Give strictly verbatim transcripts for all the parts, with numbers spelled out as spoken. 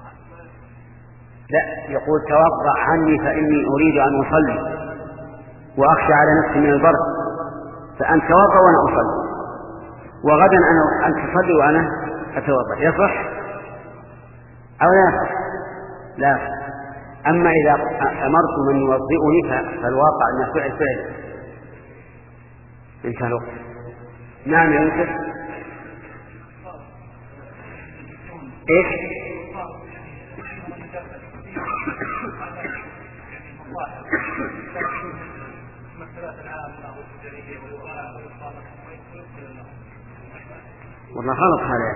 لا، يقول توضأ عني فإني أريد أن أصلي وأخشى على نفسي من البرد، فأنت توضأ وأنا أصلي، وغدا أنا أن تصلي وأنا أتوضأ، يصح أو لا يصح؟ لا يصح. أما إذا أمرت من يوضئني فالواقع أن فعل فعل انتهى الوقت. نعم يا يوسف. إيش؟ والله غلط هذا،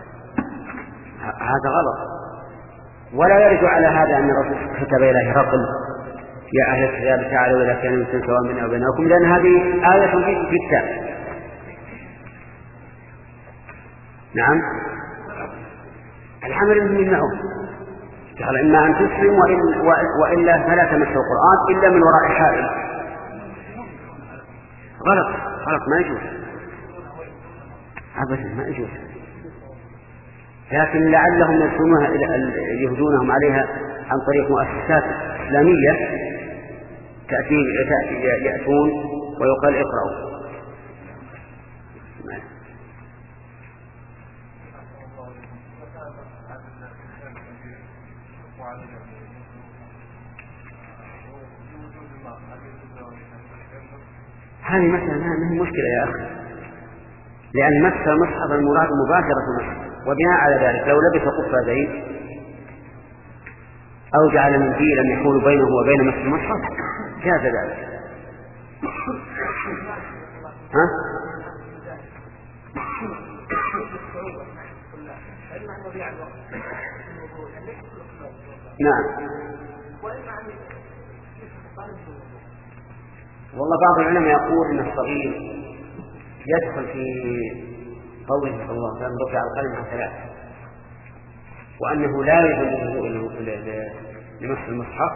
هذا غلط، ولا يرد على هذا أن الرسول كتب إليه رقم يا أهل الكتاب تعالوا إلى كلمة سواء بيننا وبينكم، لأن هذه آية في الكتاب. نعم، العمل به يمنعه، قال إما أن تسلم وإلا فلا تمسوا القرآن إلا من وراء حائل. غلط غلط، ما يجوز أبدا، ما يجوز. لكن لعلهم يرسمونها يهدونهم عليها عن طريق مؤسسات إسلامية تأتي يأتون ويقال اقرأوا. هذه مثلا ما هي مشكلة يا أخي، لأن مس المصحف المراد مباشرة المصحف، وبناء على ذلك لو لبس قفازين أو جعل منديلا يحول بينه وبين مس المصحف جاز ذلك. ها؟ نعم. والله بعض العلماء يقول ان الصغير يدخل في قوله صلى الله عليه وسلم رفع القلم عن ثلاث، وانه لا يجوز لمس المصحف.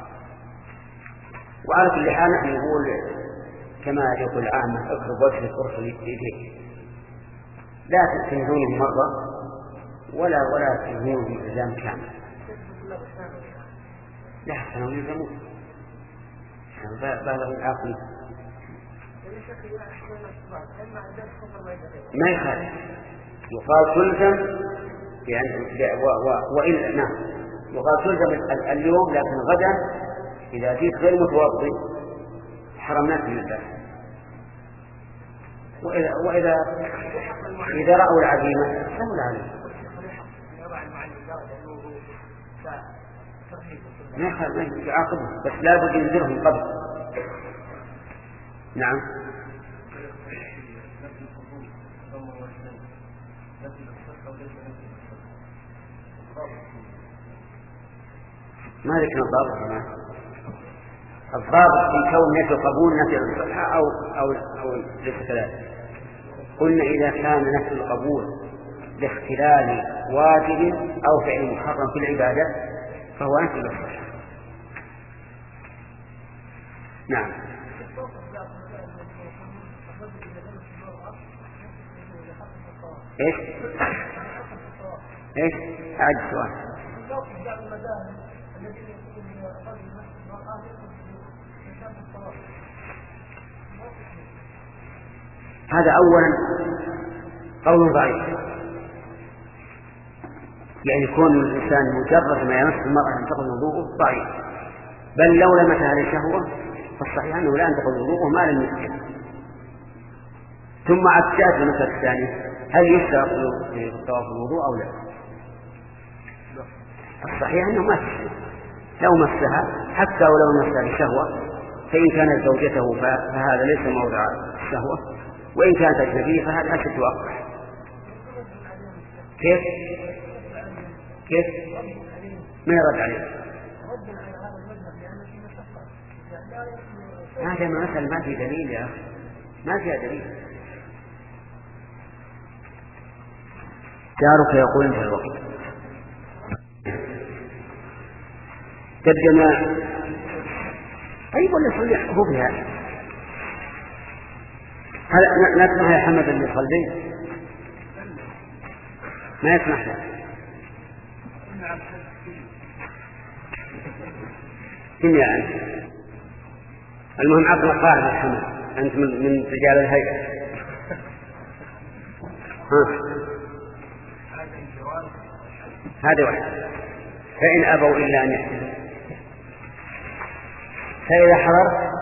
وعلى كل حال نحن نقول كما يقول العامة اقرب وجهك ارسل يديك، لا تنهونه مرة ولا ولا تنهونه الزام كامل، لا كانوا يلزمون بالغ العقل ما يخالف، يقال تلزم يعني وإلا نعم يقال تلزم اليوم، لكن غدا إذا جيت غير متوضئ حرمناك من الباب. وإذا وإذا إذا رأوا العزيمة سهل عليهم ما يخالف يعاقبهم، بس لا بد ينذرهم قبل. نعم. ما ذكر الضابط هنا، الضابط في كون نفي القبول نفي الصحة أو أو أو ليس كذلك. قلنا إذا كان نفي القبول لاختلال واجب أو فعل محرم في العبادة فهو نفي الصحة. نعم. ايش ايش اعد السؤال. هذا اولا قول ضعيف، يعني يكون الانسان مجرد ما يمس المرأة ينتقض وضوءه ضعيف، بل لو لمسها للشهوة فالصحيح انه لا ينتقض وضوءه ما لم يسكن. ثم عدت المسألة الثانية، هل يشترط في طواف الوضوء أو لا؟ الصحيح أنه ما تشترط، لو مسها حتى ولو مسها بشهوة، فإن كانت زوجته فهذا ليس موضع الشهوة، وإن كانت أجنبية فهذا أشد وأقبح. كيف؟ كيف؟ ما يرد عليه؟ هذا مثل ما في دليل يا أخي، ما فيها دليل. جارك يقول انتهى الوقت. ترجمة طيب ولا صلح هو بها؟ هل نسمح يا حمد اللي يصلي؟ ما يسمح له. كم يا أنت؟ المهم عقل قاعدة الحمد، أنت من, من رجال الهيئة. ها هذا واحد. فإن أبوا إلا أن يحسنوا. فإذا حضر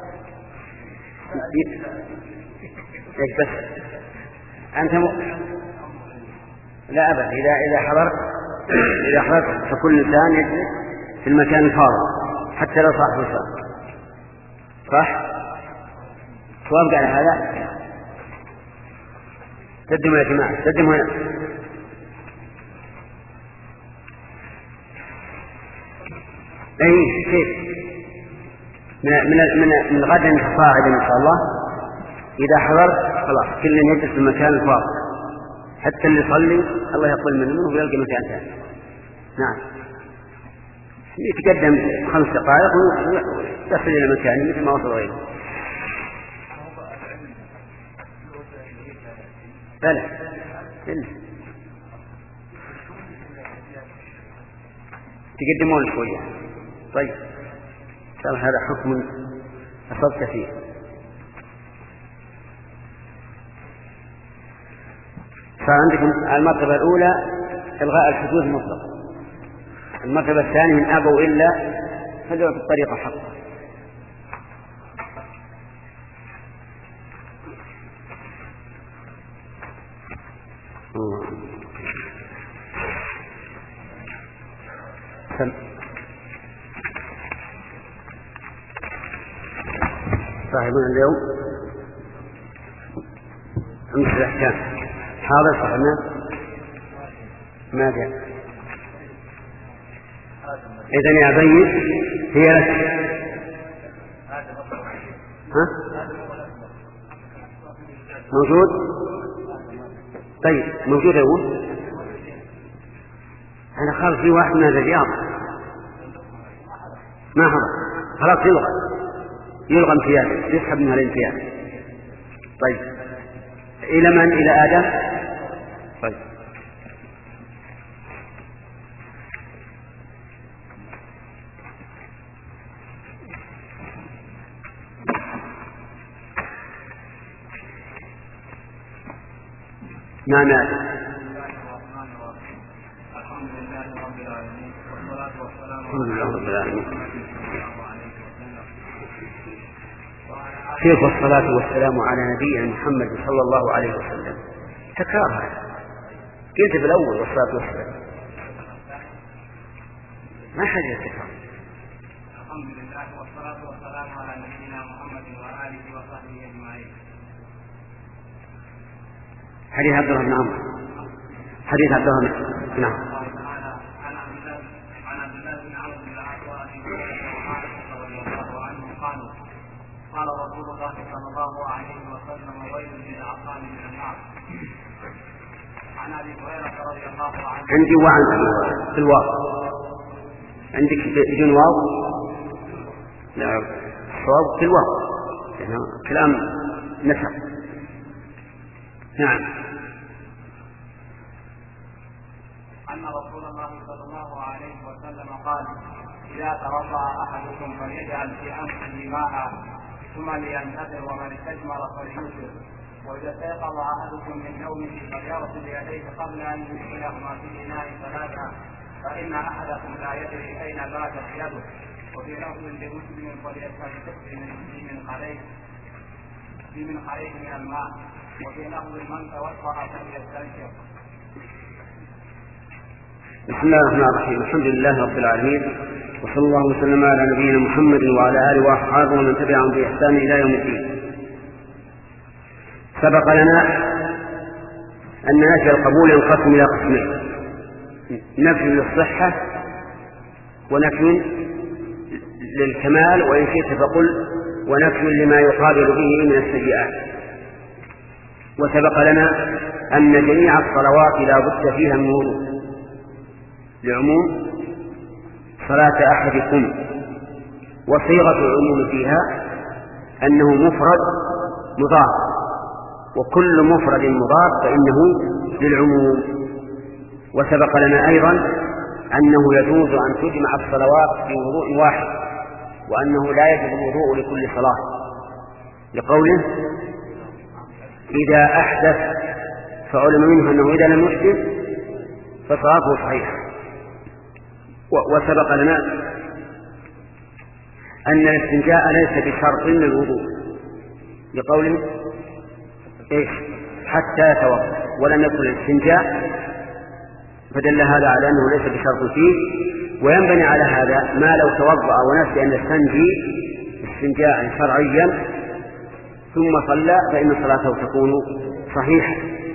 إيش بس أنت م... لا أبدا. إذا إذا حضر إذا حضر فكل إنسان يجلس في المكان الفاضي حتى لو صاحب الصلاة. صح؟ صواب قال هذا. قدموا يا جماعة، قدموا هنا. أي كيف؟ من من من من غد صاعدا إن شاء الله. إذا حضرت خلاص كل يجلس في المكان الفاضي حتى اللي يصلي الله يقبل منه ويلقى مكان ثاني. نعم. يتقدم خمس دقائق ويصل إلى مكانه مثل ما وصل غيره. بلى بلى تقدمون شوية. طيب قال هذا حكم أصبت فيه. صار عندكم المرتبة الأولى إلغاء الحدود المطلق. المرتبة الثانية من أبوا إلا فدعوا بالطريقة حقا. صاحبنا اليوم أمس الأحكام حاضر صاحبنا ما جاء. إذن يا بيت هي لك. ها؟ موجود؟ طيب موجود أول. أنا خالف في واحد من الرياض ما حضر خلاص يلغى يلغى امتيازه يسحب منها الامتياز. طيب إلى من؟ إلى آدم. طيب نعم يا آدم. الحمد لله رب العالمين والصلاة والسلام الحمد لله رب العالمين. كيف الصلاة والسلام على نبينا محمد صلى الله عليه وسلم؟ تكرار هذا قلت في الأول والصلاة والسلام ما حاجة تكرار. الحمد لله والصلاة والسلام على نبينا محمد وآله وصحبه أجمعين. حديث عبد الله بن عمرو. حديث عبد الله بن نعم. قال رسول الله صلى الله عليه وسلم ويل للعقاب من النار. عن ابي هريره رضي الله عنه. عندي وعن في الواو. عندك بدون واو؟ لا الصواب في الواو. كلام نسق. نعم. أن رسول الله صلى الله عليه وسلم قال: إذا توضأ أحدكم فليجعل في أنفه ماء ثم لينتظر ومن استجمر فليوتر، وإذا استيقظ أحدكم من نومه فليغسل يديه قبل أن يدخلهما في الإناء ثلاثا، فإن أحدكم لا يدري أين باتت يده. وفي لفظ لمسلم فليستنشق بمنخريه بمنخريه من الماء. وفي لفظ من توضأ فليستنشق. بسم الله الرحمن الرحيم. الحمد لله رب العالمين، وصلى الله وسلم على نبينا محمد وعلى آله وأصحابه ومن تبعهم بإحسان إلى يوم الدين. سبق لنا أن نفي القبول ينقسم إلى قسمين: نفي للصحة ونفي للكمال، وإن شئت فقل ونفي لما يقابل به من السيئات. وسبق لنا أن جميع الصلوات لا بد فيها من وضوء لعموم صلاة أحدكم، وصيغة العموم فيها أنه مفرد مضاف، وكل مفرد مضاف فإنه للعموم. وسبق لنا أيضا أنه يجوز أن تجمع الصلوات في وضوء واحد، وأنه لا يجب الوضوء لكل صلاة، لقوله إذا أحدث، فعلم منه أنه إذا لم يحدث فصلاته صحيحة. وسبق لنا أن الاستنجاء ليس بشرط للوضوء، لقوله إيش حتى يتوضأ، ولم يكن الاستنجاء، فدل هذا على أنه ليس بشرط فيه. وينبني على هذا ما لو توضأ ونسي أن يستنجي استنجاء شرعيا ثم صلى فإن صلاته تكون صحيحة.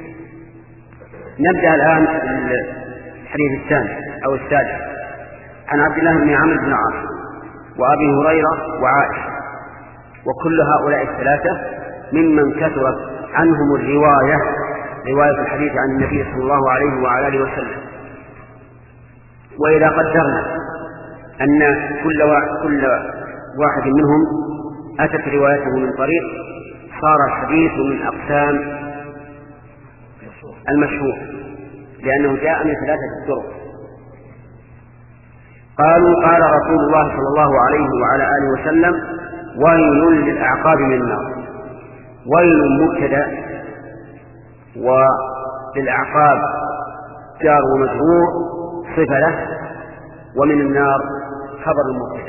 نبدأ الآن الحديث الثاني أو الثالث عن عبد الله بن عمرو بن العاص وأبي هريرة وعائشة، وكل هؤلاء الثلاثة ممن كثرت عنهم الرواية رواية الحديث عن النبي صلى الله عليه وعلى آله وسلم. وإذا قدرنا أن كل واحد منهم أتت روايته من طريق، صار الحديث من أقسام المشهور، لأنه جاء من ثلاثة طرق. قالوا قال رسول الله صلى الله عليه وعلى آله وسلم ويل للأعقاب من النار. ويل مبتدأ، وللأعقاب جار ومجرور صفة له، ومن النار خبر المبتدأ.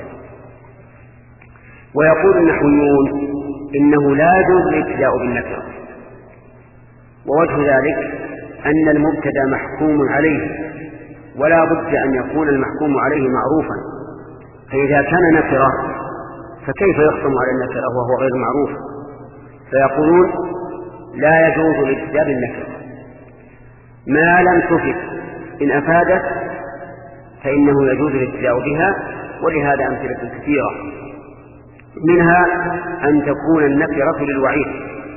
ويقول النحويون إنه لا يجوز الابتداء بالنكرة، ووجه ذلك أن المبتدأ محكوم عليه، ولا بد أن يكون المحكوم عليه معروفا، فإذا كان نكرة فكيف يحكم على النكرة وهو غير معروف؟ فيقولون لا يجوز الابتداء بالنكرة ما لم تفد، إن أفادت فإنه يجوز الابتداء بها، ولهذا أمثلة كثيرة، منها أن تكون النكرة للوعيد،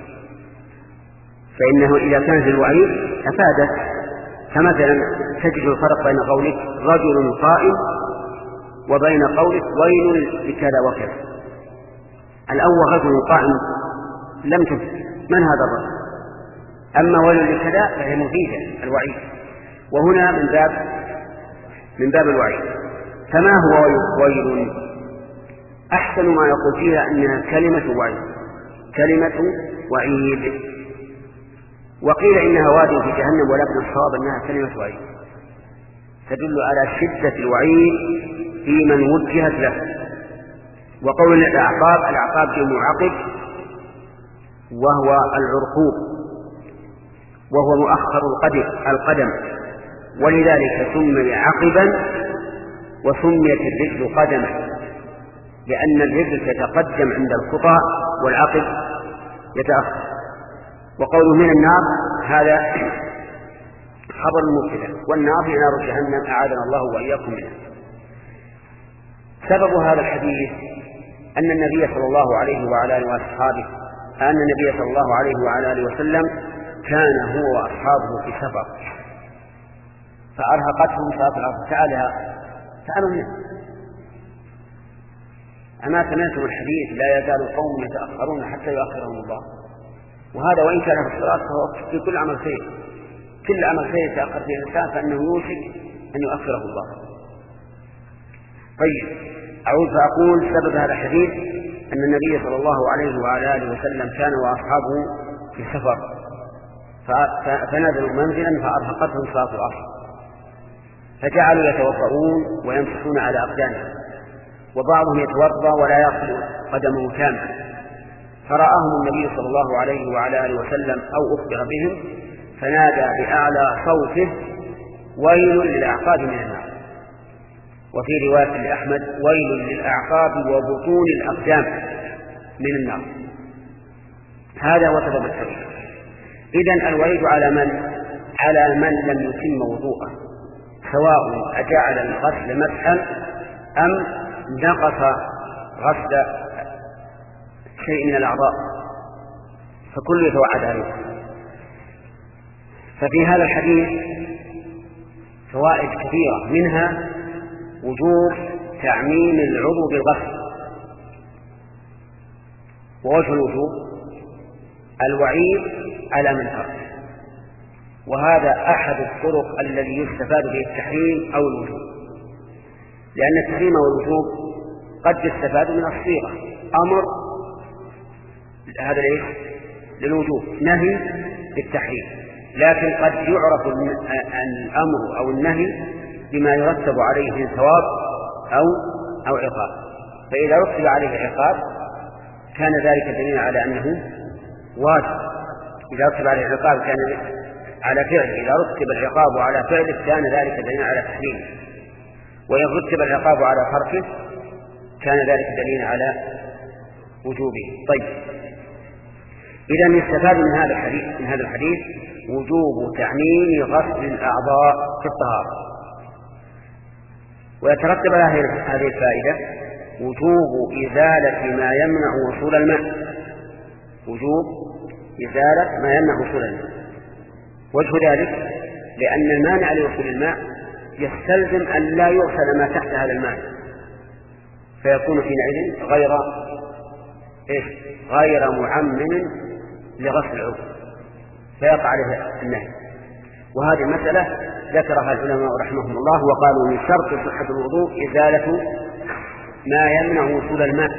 فإنه إذا كانت للوعيد أفادت. فمثلا تجد الفرق بين قولك رجل قائم وبين قولك ويل لكذا وكذا. الأول رجل قائم لم تفد، من هذا الرجل؟ أما ويل لكذا فهي مفيدة الوعيد، وهنا من باب من باب الوعيد. فما هو ويل؟ أحسن ما يقول فيها أنها كلمة وعيد، كلمة وعيد. وقيل إنها واد في جهنم، ولكن الصواب أنها كلمة وعيد تدل على شدة الوعيد في من وجهت له. وقول الأعقاب، الأعقاب جمع عقب، وهو العرقوب، وهو مؤخر القدم القدم ولذلك سمي عقبا، وسميت الرجل قدما، لأن الرجل تتقدم عند الخطى والعقب يتأخر. وقوله من النار هذا خبر المبتدأ، والنار هي نار جهنم أعاذنا الله وإياكم منها. سبب هذا الحديث أن النبي صلى الله عليه وعلى آله وأصحابه أن النبي صلى الله عليه وعلى آله وسلم كان هو وأصحابه في سفر فأرهقتهم صلاة العصر. تعالى تعالوا منه، أما سمعتم الحديث لا يزال قوم يتأخرون حتى يؤخرهم الله. وهذا وإن كان في الصلاة فهو في كل عمل خير، كل عمل خير يتأخر فيه الإنسان فإنه يوشك أن يؤخره الله. طيب، أعود فأقول سبب هذا الحديث أن النبي صلى الله عليه وعلى آله وسلم كان وأصحابه في سفر فنزلوا منزلا فأرهقتهم صلاة العصر، فجعلوا يتوضؤون ويمسحون على أقدامهم، وبعضهم يتوضأ ولا يغسل قدمه كاملا، فرآهم النبي صلى الله عليه وعلى آله وسلم أو أخبر بهم فنادى بأعلى صوته ويل للأعقاب من النار. وفي رواية لأحمد ويل للأعقاب وبطون الأقدام من النار. هذا هو سبب الحديث. إذن الوعيد على من؟ على من لم يتم وضوءه، سواء أجعل الغسل مسحا أم نقص غسل شيء من الأعضاء، فكل يتوعد عليه. ففي هذا الحديث فوائد كثيرة، منها وجوب تعميم العضو بالغسل، ووجه الوجوب الوعيد على من ترك، وهذا أحد الطرق الذي يستفاد به التحريم أو الوجوب. لأن التحريم والوجوب قد يستفاد من الصيغة. أمر هذا ليش للوجوب، نهي للتحريم، لكن قد يعرف الأمر أو النهي بما يرتب عليه من ثواب أو أو عقاب. فإذا رتب عليه عقاب كان ذلك دليلا على أنه واجب. إذا رتب عليه عقاب كان على فعله، إذا رتب العقاب على فعله كان ذلك دليلا على تحريمه، وإن رتب العقاب على تركه كان ذلك دليلا على وجوبه. طيب، إذا يستفاد من هذا الحديث من هذا الحديث وجوب تعميم غسل الأعضاء في الطهارة، ويترتب على هذه الفائدة وجوب إزالة ما يمنع وصول الماء، وجوب إزالة ما يمنع وصول الماء. وجه ذلك لأن المانع لوصول الماء يستلزم أن لا يغسل ما تحت هذا الماء، فيكون حينئذ غير إيه؟ غير معمم لغسل العضو، فيقع عليه النهي. وهذه المسألة ذكرها العلماء رحمهم الله، وقالوا من شرط صحة الوضوء إزالة ما يمنع وصول الماء.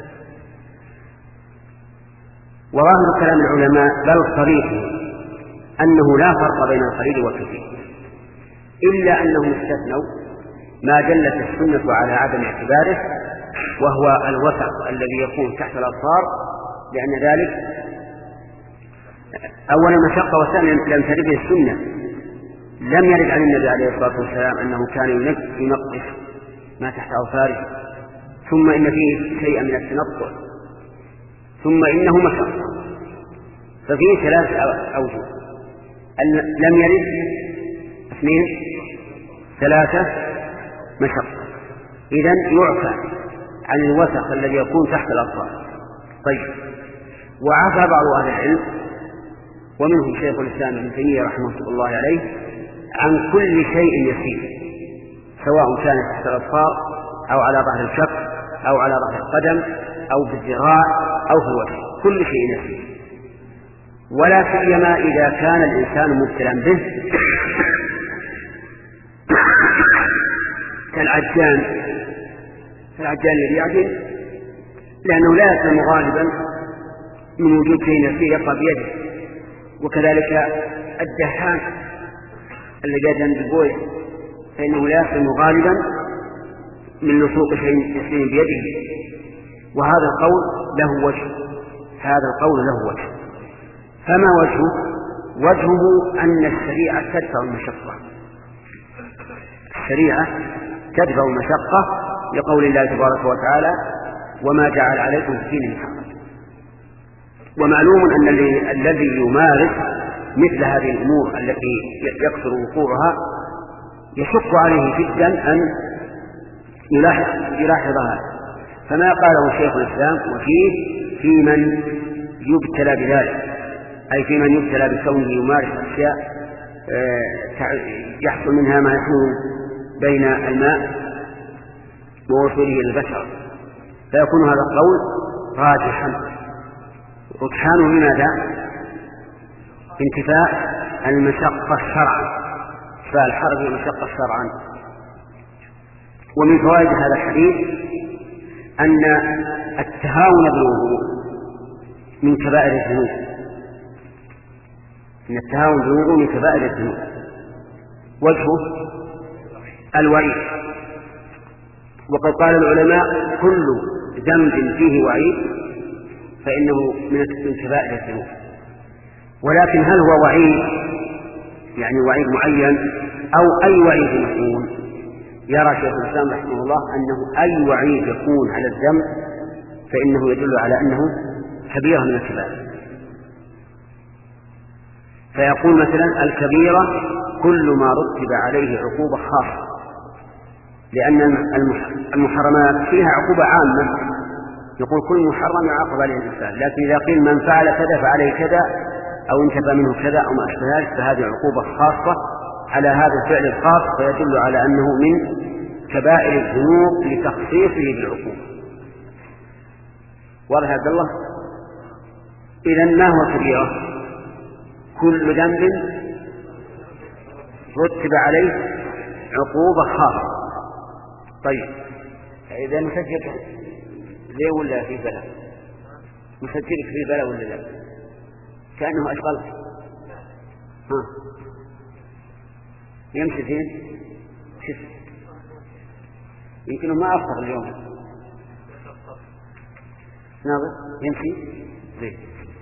وظاهر كلام العلماء بل صريحه أنه لا فرق بين القليل والكثير، إلا أنهم استثنوا ما دلت السنة على عدم اعتباره، وهو الوسط الذي يكون تحت الأظفار، لأن ذلك أولا مشقة، وثانيا لم ترد السنة، لم يرد عن النبي عليه الصلاة والسلام أنه كان ينقش ما تحت أظفاره، ثم إن فيه شيئا من التنطع، ثم إنه مشقة، ففيه ثلاث أوجه: لم يرد، اثنين، ثلاثة مشقة. إذن يعفى عن الوسخ الذي يكون تحت الأظفار. طيب، وعفى بعض أهل العلم ومنهم شيخ الإسلام ابن تيمية رحمه الله عليه عن كل شيء يسير، سواء كان تحت الأظفار أو على ظهر الكف أو على ظهر القدم أو في الذراع أو في الوجه، كل شيء يسير، ولا سيما إذا كان الإنسان مبتلا به كالعجان كالعجان الذي يعجن، لأنه لا يسلم غالبا من وجود شيء يسير يبقى بيده، وكذلك الدهان الذي يدهن بالبويه فإنه لا يسلم غالبا من لصوق شيء يسير بيده. وهذا القول له وجه، هذا القول له وجه. فما وجهه؟ وجهه أن الشريعة تدفع المشقة، الشريعة تدفع المشقة لقول الله تبارك وتعالى: وما جعل عليكم في الدين من حرج. ومعلوم أن الذي يمارس مثل هذه الأمور التي يكثر وقوعها يشق عليه جدا أن يلاحظ يلاحظها. فما قاله شيخ الإسلام وفيه في من يبتلى بذلك، أي في من يبتلى بكونه يمارس أشياء يحصل منها ما يحول بين الماء ووصوله للبشر، فيكون هذا القول راجحا. رجحانه لماذا؟ انتفاء المشقة شرعا، انتفاء الحرج والمشقة شرعا. ومن فوائد هذا الحديث أن التهاون بالوضوء من كبائر الذنوب، أن التهاون بالوضوء من كبائر الذنوب. وجهه الوعيد، وقد قال العلماء: كل ذنب فيه وعيد فإنه من كبائر الذنوب. ولكن هل هو وعيد يعني وعيد معين أو أي وعيد يكون؟ يرى شيخ الإسلام رحمه الله أنه أي وعيد يكون على الذنب فإنه يدل على أنه كبيرة من الكبائر. فيقول مثلا: الكبيرة كل ما رتب عليه عقوبة خاصة، لأن المحرمات فيها عقوبة عامة، يقول كل محرم يعاقب عليه الإنسان، لكن إذا قيل من فعل كذا فعليه كذا أو انتفى منه كذا أو ما أشبه ذلك فهذه عقوبة خاصة على هذا الفعل الخاص، فيدل على أنه من كبائر الذنوب لتخصيصه بالعقوبة. واضح يا عبد الله؟ إذن ما هو كبيرة؟ كل ذنب رتب عليه عقوبة خاصة، طيب إذا مسجل ليه ولا في بلا؟ مسجلك في بلا ولا لا؟ كأنه أشغل. ها يمشي فين؟ شف يمكنه ما أفطر اليوم. ناظر يمشي زين.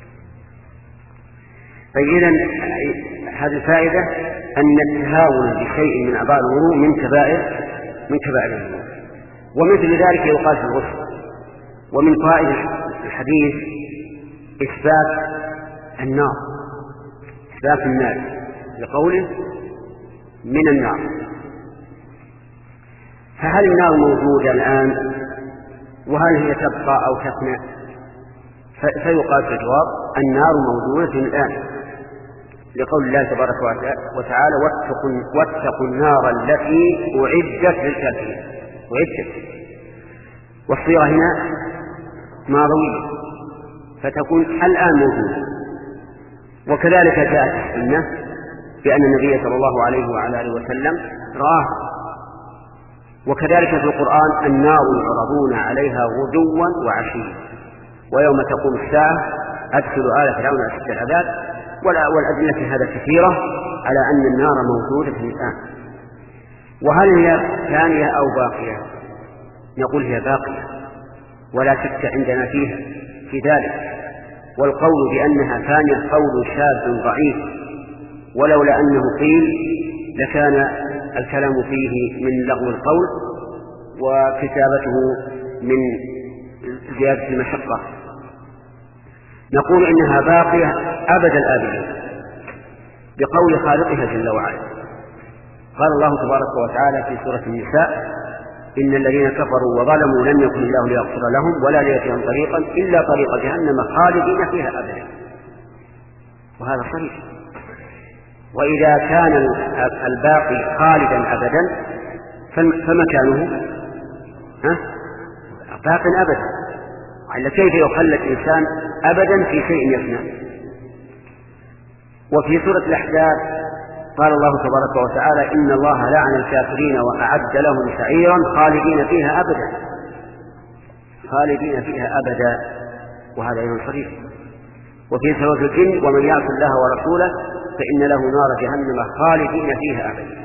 فإذا هذه الفائدة أن التهاون بشيء من أعضاء الوضوء من كبائر من كبائر الذنوب. ومثل ذلك يقال في الغسل. ومن فائدة الحديث إثبات النار، إثبات النار لقوله من النار. فهل النار موجودة الآن وهل هي تبقى أو تفنى؟ فيقال في الجواب النار موجودة الآن لقول الله تبارك وتعالى واتقوا, واتقوا النار التي أعدت للكافرين. أعدت والصيغة هنا ماضية فتكون الآن موجودة. وكذلك جاءت السنة بأن النبي صلى الله عليه وعلى آله وسلم رآه. وكذلك في القرآن النار يعرضون عليها غدوا وعشيا ويوم تقوم الساعة أدخلوا آل فرعون أشد العذاب. والأدلة هذا كثيرة على أن النار موجودة الآن. وهل هي ثانية أو باقية؟ نقول هي باقية ولا شك عندنا فيها في ذلك. والقول بأنها ثانية قول شاذ ضعيف، ولولا أنه قيل لكان الكلام فيه من لغو القول وكتابته من زيادة المشقة. نقول إنها باقية أبد الآبدين بقول خالقها جل وعلا. قال الله تبارك وتعالى في سورة النساء إن الذين كفروا وظلموا لم يكن الله ليغفر لهم ولا ليهديهم طريقا إلا طريق جهنم خالدين فيها أبدا. وهذا صريح. وإذا كان الباقي خالدا أبدا فمكانه باق أبدا. على كيف يخلد الإنسان أبدا في شيء يفنى. وفي سورة الأحزاب قال الله تبارك وتعالى إن الله لعن الكافرين وأعد لهم سعيرا خالدين فيها أبدا. خالدين فيها أبدا وهذا أيضا صريح. وفي سورة الجن ومن يعص الله ورسوله فإن له نار جهنم خالدين فيها أبدا.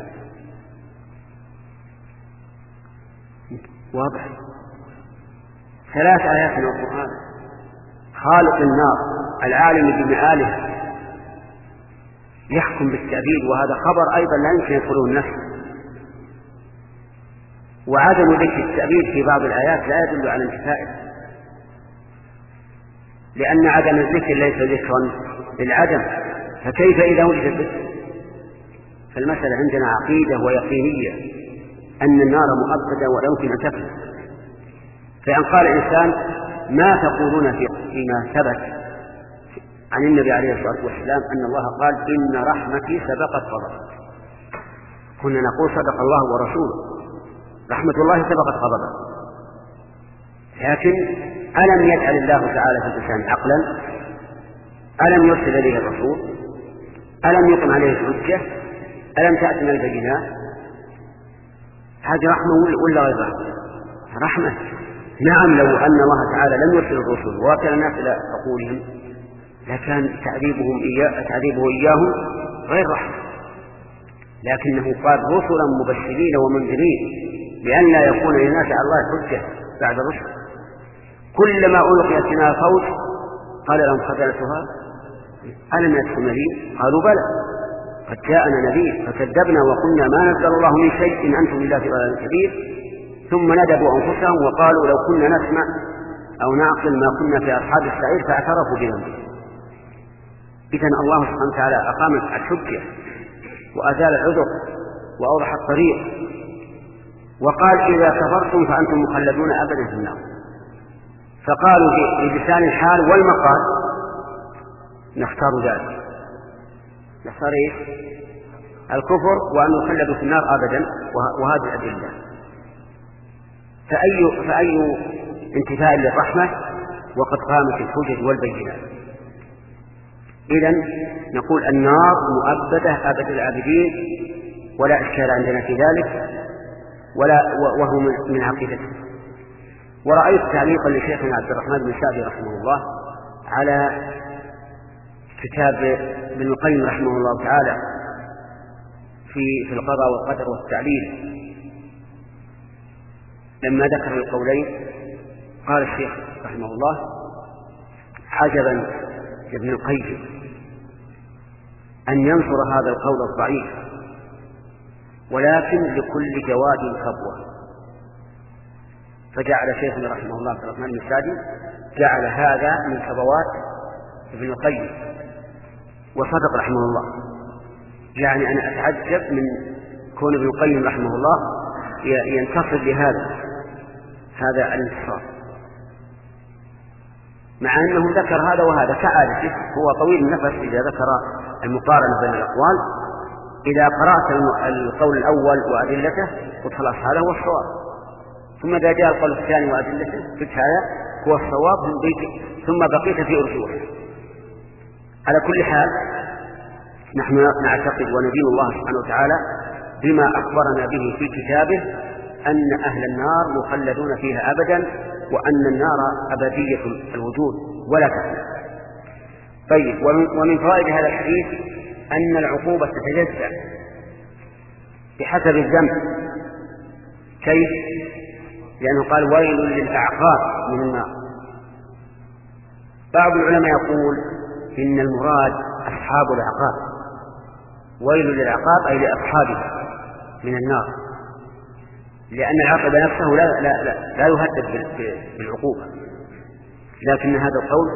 واضح. ثلاث آيات من القرآن. خالق النار العالم بمآلها يحكم بالتأبيد، وهذا خبر أيضا لا يمكن يدخله النفس. وعدم ذكر التأبيد في بعض الآيات لا يدل على انتفائه، لأن عدم الذكر ليس ذكرا للعدم، فكيف إذا وجد الذكر؟ فالمسألة عندنا عقيدة ويقينية أن النار مؤبدة ولا يمكن أن تفنى. فإن قال الإنسان ما تقولون فيما ثبت عن النبي عليه الصلاة والسلام أن الله قال إن رحمتي سبقت غضبي، كنا نقول صدق الله ورسوله، رحمة الله سبقت غضبه. لكن ألم يجعل الله تعالى في الإنسان عقلا؟ ألم يرسل إليه الرسول؟ ألم يقم عليه الحجة؟ ألم تأتنا البينات؟ هذه رحمة ولا غير رحمة؟ رحمة. نعم، لو أن الله تعالى لم يرسل الرسل ووكل الناس إلى عقولهم لكان تعذيبهم إياه تعذيبه إياهم غير رحمة، لكنه قال رسلا مبشرين ومنذرين لئلا يكون للناس على الله حجة بعد الرسل. كلما ألقيت فيها فوج قال لهم خزنتها ألم يأتكم نذير؟ قالوا بلى قد جاءنا نذير فكذبنا وقلنا ما نزل الله من شيء إن أنتم إلا في ضلال كبير. ثم ندبوا أنفسهم وقالوا لو كنا نسمع أو نعقل ما كنا في أصحاب السعير فاعترفوا بذنبهم. إذن الله سبحانه وتعالى أقام الحجة وأزال العذر وأوضح الطريق، وقال إذا كفرتم فأنتم مخلدون أبدا في النار. فقالوا بلسان الحال والمقال نختار ذلك، نختار إيه؟ الكفر وأن يخلدوا في النار أبدا، وهذه الأدلة. فأي, فأي انتفاء للرحمة وقد قامت الحجج والبينات. إذن نقول النار مؤبدة أبد العابدين ولا إشكال عندنا في ذلك. ولا وهو من عقيدته. ورأيت تعليقا لشيخنا عبد الرحمن بن سعدي رحمه الله على كتاب ابن القيم رحمه الله تعالى في في القضاء والقدر والتعليل، لما ذكر القولين قال الشيخ رحمه الله: عجبا لابن القيم أن ينصر هذا القول الضعيف، ولكن لكل جواد كبوة. فجعل شيخنا رحمه الله عبد الرحمن بن سعدي جعل هذا من كبوات ابن القيم، وصدق رحمه الله. يعني أنا أتعجب من كون ابن القيم رحمه الله ينتصر لهذا هذا الانتصار، مع أنه ذكر هذا وهذا كعادته، هو طويل النفس إذا ذكر المقارنة بين الأقوال. إذا قرأت القول الأول وأدلته قلت خلاص هذا هو الصواب، ثم إذا جاء القول الثاني وأدلته قلت هذا هو الصواب، ثم بقيت في أرجوح. على كل حال نحن نعتقد وندين الله سبحانه وتعالى بما أخبرنا به في كتابه أن أهل النار مخلدون فيها أبدا، وأن النار أبدية الوجود ولا تفنى. طيب، ومن فوائد هذا الحديث أن العقوبة تتجزأ بحسب الذنب. كيف؟ لأنه قال: ويل للأعقاب من النار. بعض العلماء يقول إن المراد أصحاب العقاب، ويل للعقاب أي لأصحابه من النار، لأن العقب نفسه لا, لا, لا, لا يهدد بالعقوبة. لكن هذا القول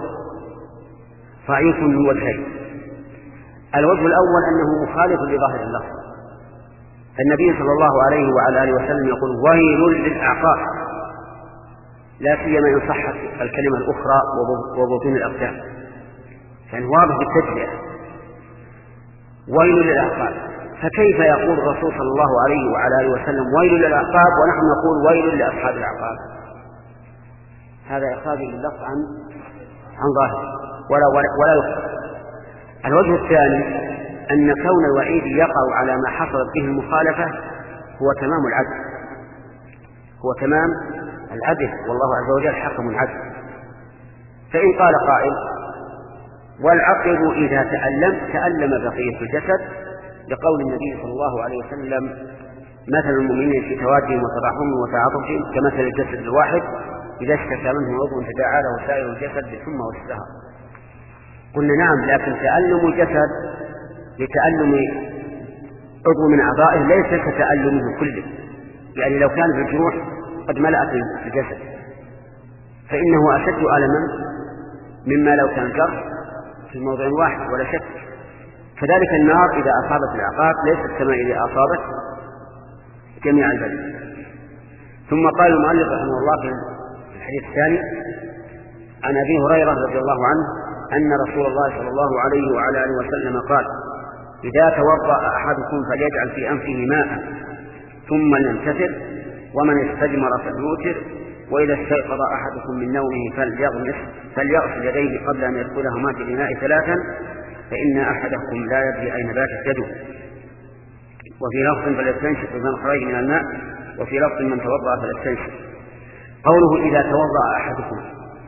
ضعيف من وجهين. الوجه الأول أنه مخالف لظاهر اللفظ. النبي صلى الله عليه وعلى آله وسلم يقول: ويل للأعقاب، لا سيما إن صحت الكلمة الأخرى وبطون الأقدام، يعني واضح بالتجزئة. ويل للأعقاب، فكيف يقول الرسول صلى الله عليه وعلى آله وسلم ويل للأعقاب ونحن نقول ويل لأصحاب الأعقاب؟ هذا إخراج اللفظ عن عن ظاهر ولا ولا, ولا يخرج. الوجه الثاني أن كون الوعيد يقع على ما حصلت به المخالفة هو تمام العدل، هو تمام العدل، والله عز وجل حكم عدل. فإن قال قائل: والعقل إذا تألم تألم بقية الجسد، لقول النبي صلى الله عليه وسلم: مثل المؤمنين في توادهم وتراحمهم وتعاطفهم كمثل الجسد الواحد إذا اشتكى منه عضو تداعى له سائر الجسد بالحمى والسهر. قلنا نعم، لكن تألم الجسد لتألم عضو من أعضائه ليس كتألمه كله، يعني لو كانت الجروح قد ملأت الجسد فإنه أشد ألما مما لو كان جرح في موضع واحد ولا شك. كذلك النار إذا أصابت العقاب ليست كما إذا أصابت جميع البدن. ثم قال المؤلف رحمه الله في الحديث الثاني عن أبي هريرة رضي الله عنه أن رسول الله صلى الله عليه وعلى آله وسلم قال: إذا توضأ أحدكم فليجعل في أنفه ماء ثم لينتثر، ومن استجمر فليوتر، وإذا استيقظ أحدكم من نومه فليغمس فليغسل يديه قبل أن يدخلهما في الإناء ثلاثا، فإن أحدكم لا يدري أين باتت يده. وفي لفظ فليستنشق إذا خرج من الماء، وفي لفظ من توضأ فليستنشق. قوله إذا توضأ أحدكم،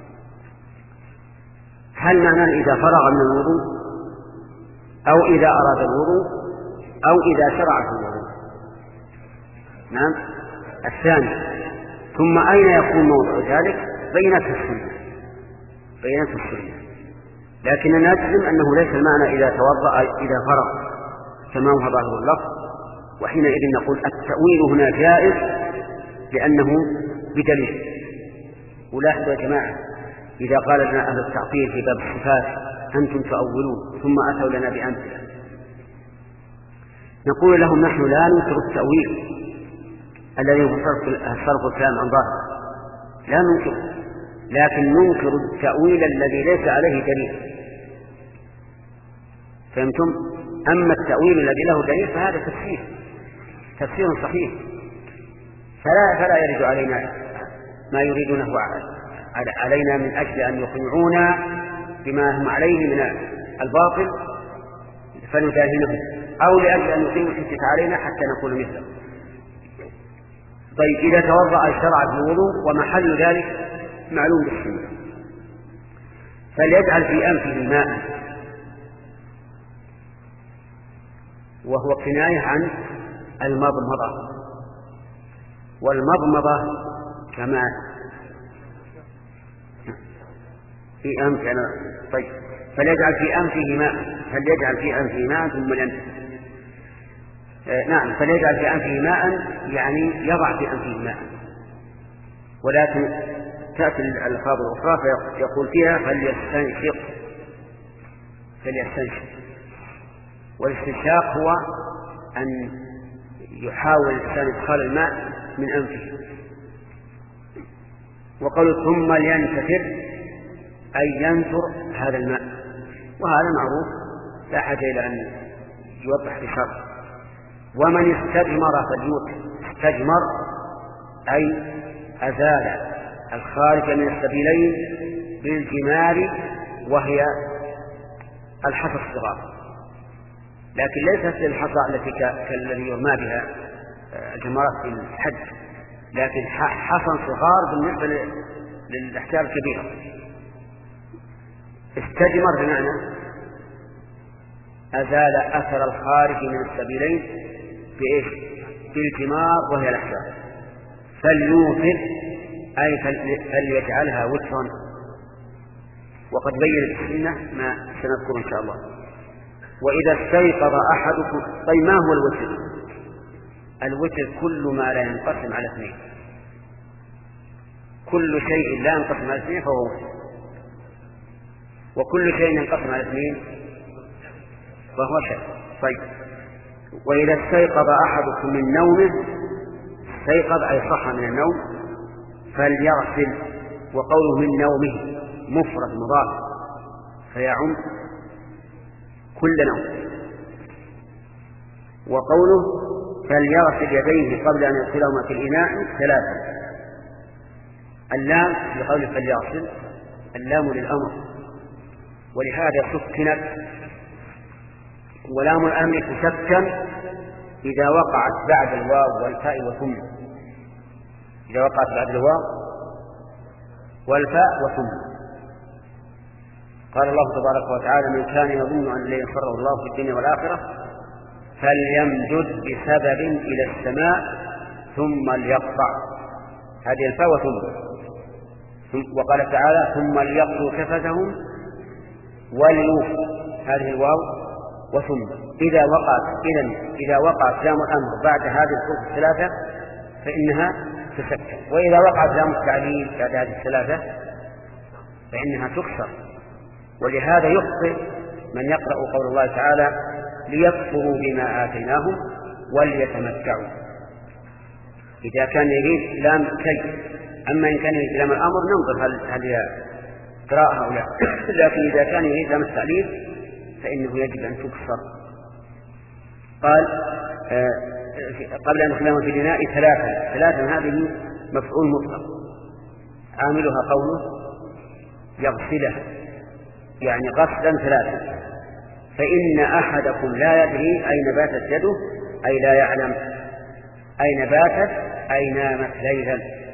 هل معنى إذا فرغ من الوضوء أو إذا أراد الوضوء أو إذا شرع في الوضوء؟ نعم الثاني. ثم أين يكون موضع ذلك؟ بينت السنة، بينت السنة. لكننا نجزم أنه ليس المعنى إذا توضأ إذا فرغ كما هو ظاهر اللفظ، وحينئذ نقول التأويل هنا جائز لأنه بدليل. ولاحظوا يا جماعة، إذا قال لنا أهل التعطيل في باب الصفات أنتم تؤولون ثم أتوا لنا بأمثلة، نقول لهم نحن لا ننكر التأويل الذي هو صرف الكلام عن ظاهر، لا ننكر، لكن ننكر التأويل الذي ليس عليه دليل. فهمتم؟ أما التأويل الذي له دليل فهذا تفسير تفسير صحيح، فلا فلا يرد علينا ما يريدونه علينا من أجل أن يقنعونا بما هم عليه من الباطل فنداهنه، أو لأجل أن يقيموا الحجة علينا حتى نقول مثله. طيب إذا توضأ شرع في الوضوء ومحل ذلك معلوم بالسنة، فليجعل في أنفه ماء، وهو كناية عن المضمضة، والمضمضة كما في أنفه. طيب فليجعل في أنفه ماء، فليجعل في أنفه ماء ثم ينفث. آه نعم، فليجعل في أنفه ماء يعني يضع في أنفه ماء، ولكن تأتي الألفاظ الأخرى فيقول فيها فليستنشق فليستنشق والاستنشاق هو أن يحاول الإنسان إدخال الماء من أنفه. وقال ثم لينتثر أي ينثر هذا الماء، وهذا معروف لا حاجة إلى أن يوضح بشرط. ومن استجمر فليوتر، استجمر أي أزال الخارج من السبيلين بالجمار، وهي الحصى الصغار، لكن ليست الحصى التي كالذي يرمى بها الجمرات في الحج، لكن حصى صغار بالنسبة للأحجار الكبيرة. استجمر بمعنى أزال أثر الخارج من السبيلين بإيش؟ بالجمار وهي الأحجار. فليوتر أي فليجعلها وترا، وقد بين السنة ما سنذكر إن شاء الله. وإذا استيقظ أحدكم، طيب ما هو الوتر؟ الوتر كل ما لا ينقسم على اثنين، كل شيء لا ينقسم على اثنين فهو وتر، وكل شيء ينقسم على اثنين فهو شيء. طيب وإذا استيقظ أحدكم من نومه، استيقظ أي صح من النوم، فليغسل، وقوله من نومه مفرد مضاف فيعم كل نوم. وقوله فليغسل يديه قبل أن يدخلهما في الإناء ثلاثا. اللام في قوله فليغسل اللام للأمر، ولهذا سكنت، ولام الأمر تسكن إذا وقعت بعد الواو والفاء وثم، إذا وقعت بعد الواو والفاء وثم. قال الله تبارك وتعالى من كان يظن أن لا ينصره الله في الدنيا والآخرة فليمدد بسبب إلى السماء ثم ليقطع، هذه الفاء وثم. وقال تعالى ثم ليقطعوا كفتهم وليوفوا، هذه الواو وثم. إذا وقعت إذن إذا وقعت لام الأمر بعد هذه الحروف الثلاثة فإنها تسكن، وإذا وقعت لام التعليل بعد هذه الثلاثة فإنها تكسر. ولهذا يخطئ من يقرأ قول الله تعالى ليكفروا بما آتيناهم وليتمتعوا، إذا كان يريد لام كي. أما إن كان يريد لام الأمر ننظر هل, هل هي قراءة أو لا، لكن إذا كان يريد لام التعليل فإنه يجب أن تكسر. قال آه قبل أن يدخلهم في الإناء ثلاثة، ثلاثة هذه مفعول مطلق، عاملها قوله يغسلها يعني غسلا ثلاثة. فإن أحدكم لا يدري أين باتت يده، أي لا يعلم أين باتت أي نامت ليلا.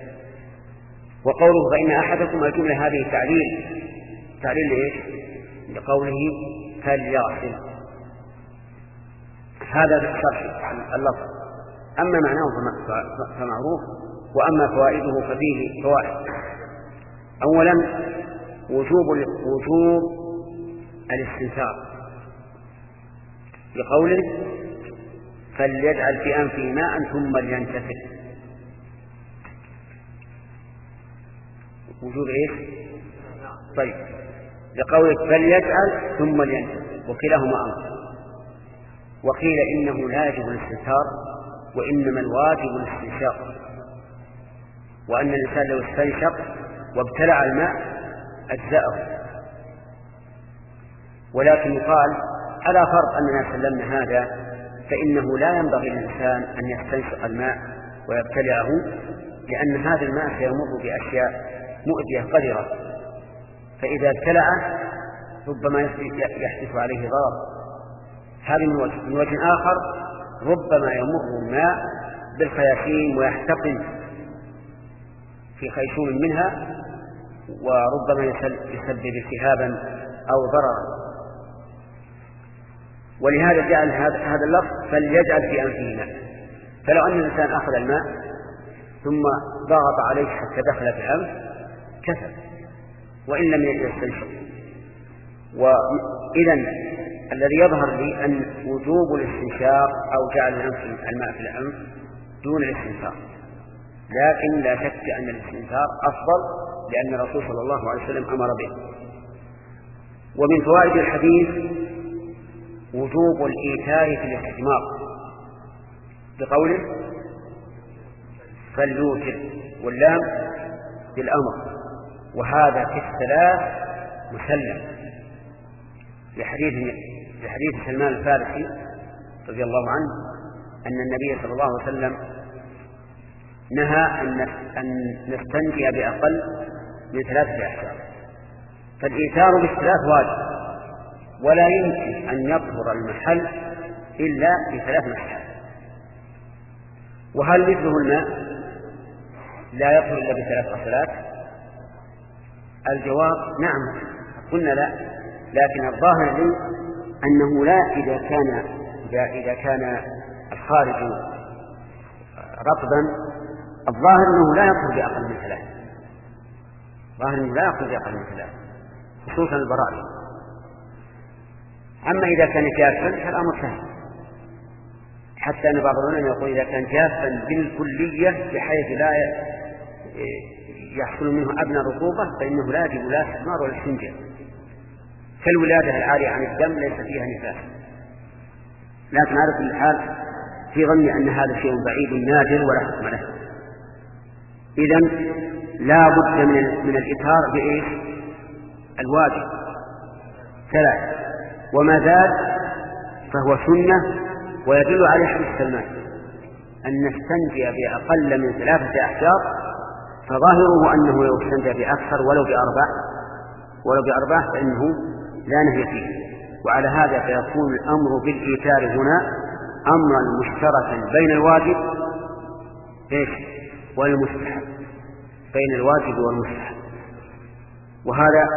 وقوله فإن أحدكم الجملة هذه تعليل، تعليل لإيش؟ لقوله فليغسل، هذا بالشرح اللفظ. أما معناه فمعروف، وأما فوائده ففيه فوائد. أولا وجوب وجوب الاستنثار بقوله فليجعل في أنفه ماء ثم لينتثر. وجوب إيش؟ طيب لقوله فليجعل ثم لينتثر، وكلاهما أمر. وقيل إنه لا يجب الاستنثار وإنما الواجب الاستنشاق، وأن الإنسان لو استنشق وابتلع الماء أجزأه. ولكن يقال على فرض أننا سلمنا هذا فإنه لا ينبغي للإنسان أن يستنشق الماء ويبتلعه، لأن هذا الماء سيمر بأشياء مؤذية قذرة، فإذا ابتلعه ربما يحدث عليه ضرر. هذا من وجه. من وجه آخر ربما يمر الماء بالخياشيم ويحتقن في خيشوم منها، وربما يسبب التهابا أو ضررا. ولهذا جاء هذا اللفظ فليجعل في أنفه ماء. فلو أن الإنسان أخذ الماء ثم ضغط عليه حتى دخل في الأنف كفى وإن لم يستنشق. وإذا الذي يظهر لي أن وجوب الاستنشاق أو جعل الماء في الأنف دون الاستنثار، لكن لا شك أن الاستنثار أفضل لأن الرسول صلى الله عليه وسلم أمر به. ومن فوائد الحديث وجوب الإيثار في الاستثمار بقوله فليوتر واللام بالأمر، وهذا في الثلاث مسلم لحديث لحديث سلمان الفارسي رضي الله عنه أن النبي صلى الله عليه وسلم نهى أن نستنجي بأقل من ثلاثة أحجار. فالإيثار بالثلاث واجب، ولا يمكن أن يطهر المحل إلا بثلاث محال. وهل مثله الماء لا يطهر إلا بثلاث غسلات؟ الجواب نعم، قلنا لا، لكن الظاهر لي أنه لا إذا كان إذا كان الخارج رطبا، الظاهر أنه لا يطهر بأقل من ثلاث، ظاهر أنه لا يطهر بأقل من ثلاث خصوصا البراري. أما إذا كان جافا فالأمر سهل، حتى أن بعض العلماء يقول إذا كان جافا بالكلية بحيث لا يحصل منه أدنى رطوبة فإنه لا يجب لا استثمار ولا استنجاء، كالولادة العارية عن الدم ليس فيها نفاس. لكن على كل حال في ظني أن هذا شيء بعيد نادر ولا حكم له. إذن لا بد من من الإيثار بإيش؟ الواجب ثلاث، وما زاد فهو سنة، ويدل عليه حديث سلمان أن نستنجي بأقل من ثلاثة أحجار، فظاهره أنه يستنجي بأكثر ولو بأربع ولو بأربع فإنه لا نهي فيه. وعلى هذا فيكون الأمر بالإيثار هنا أمرا مشتركا بين الواجب إيش والمستحب، بين الواجب والمستحب. وهذا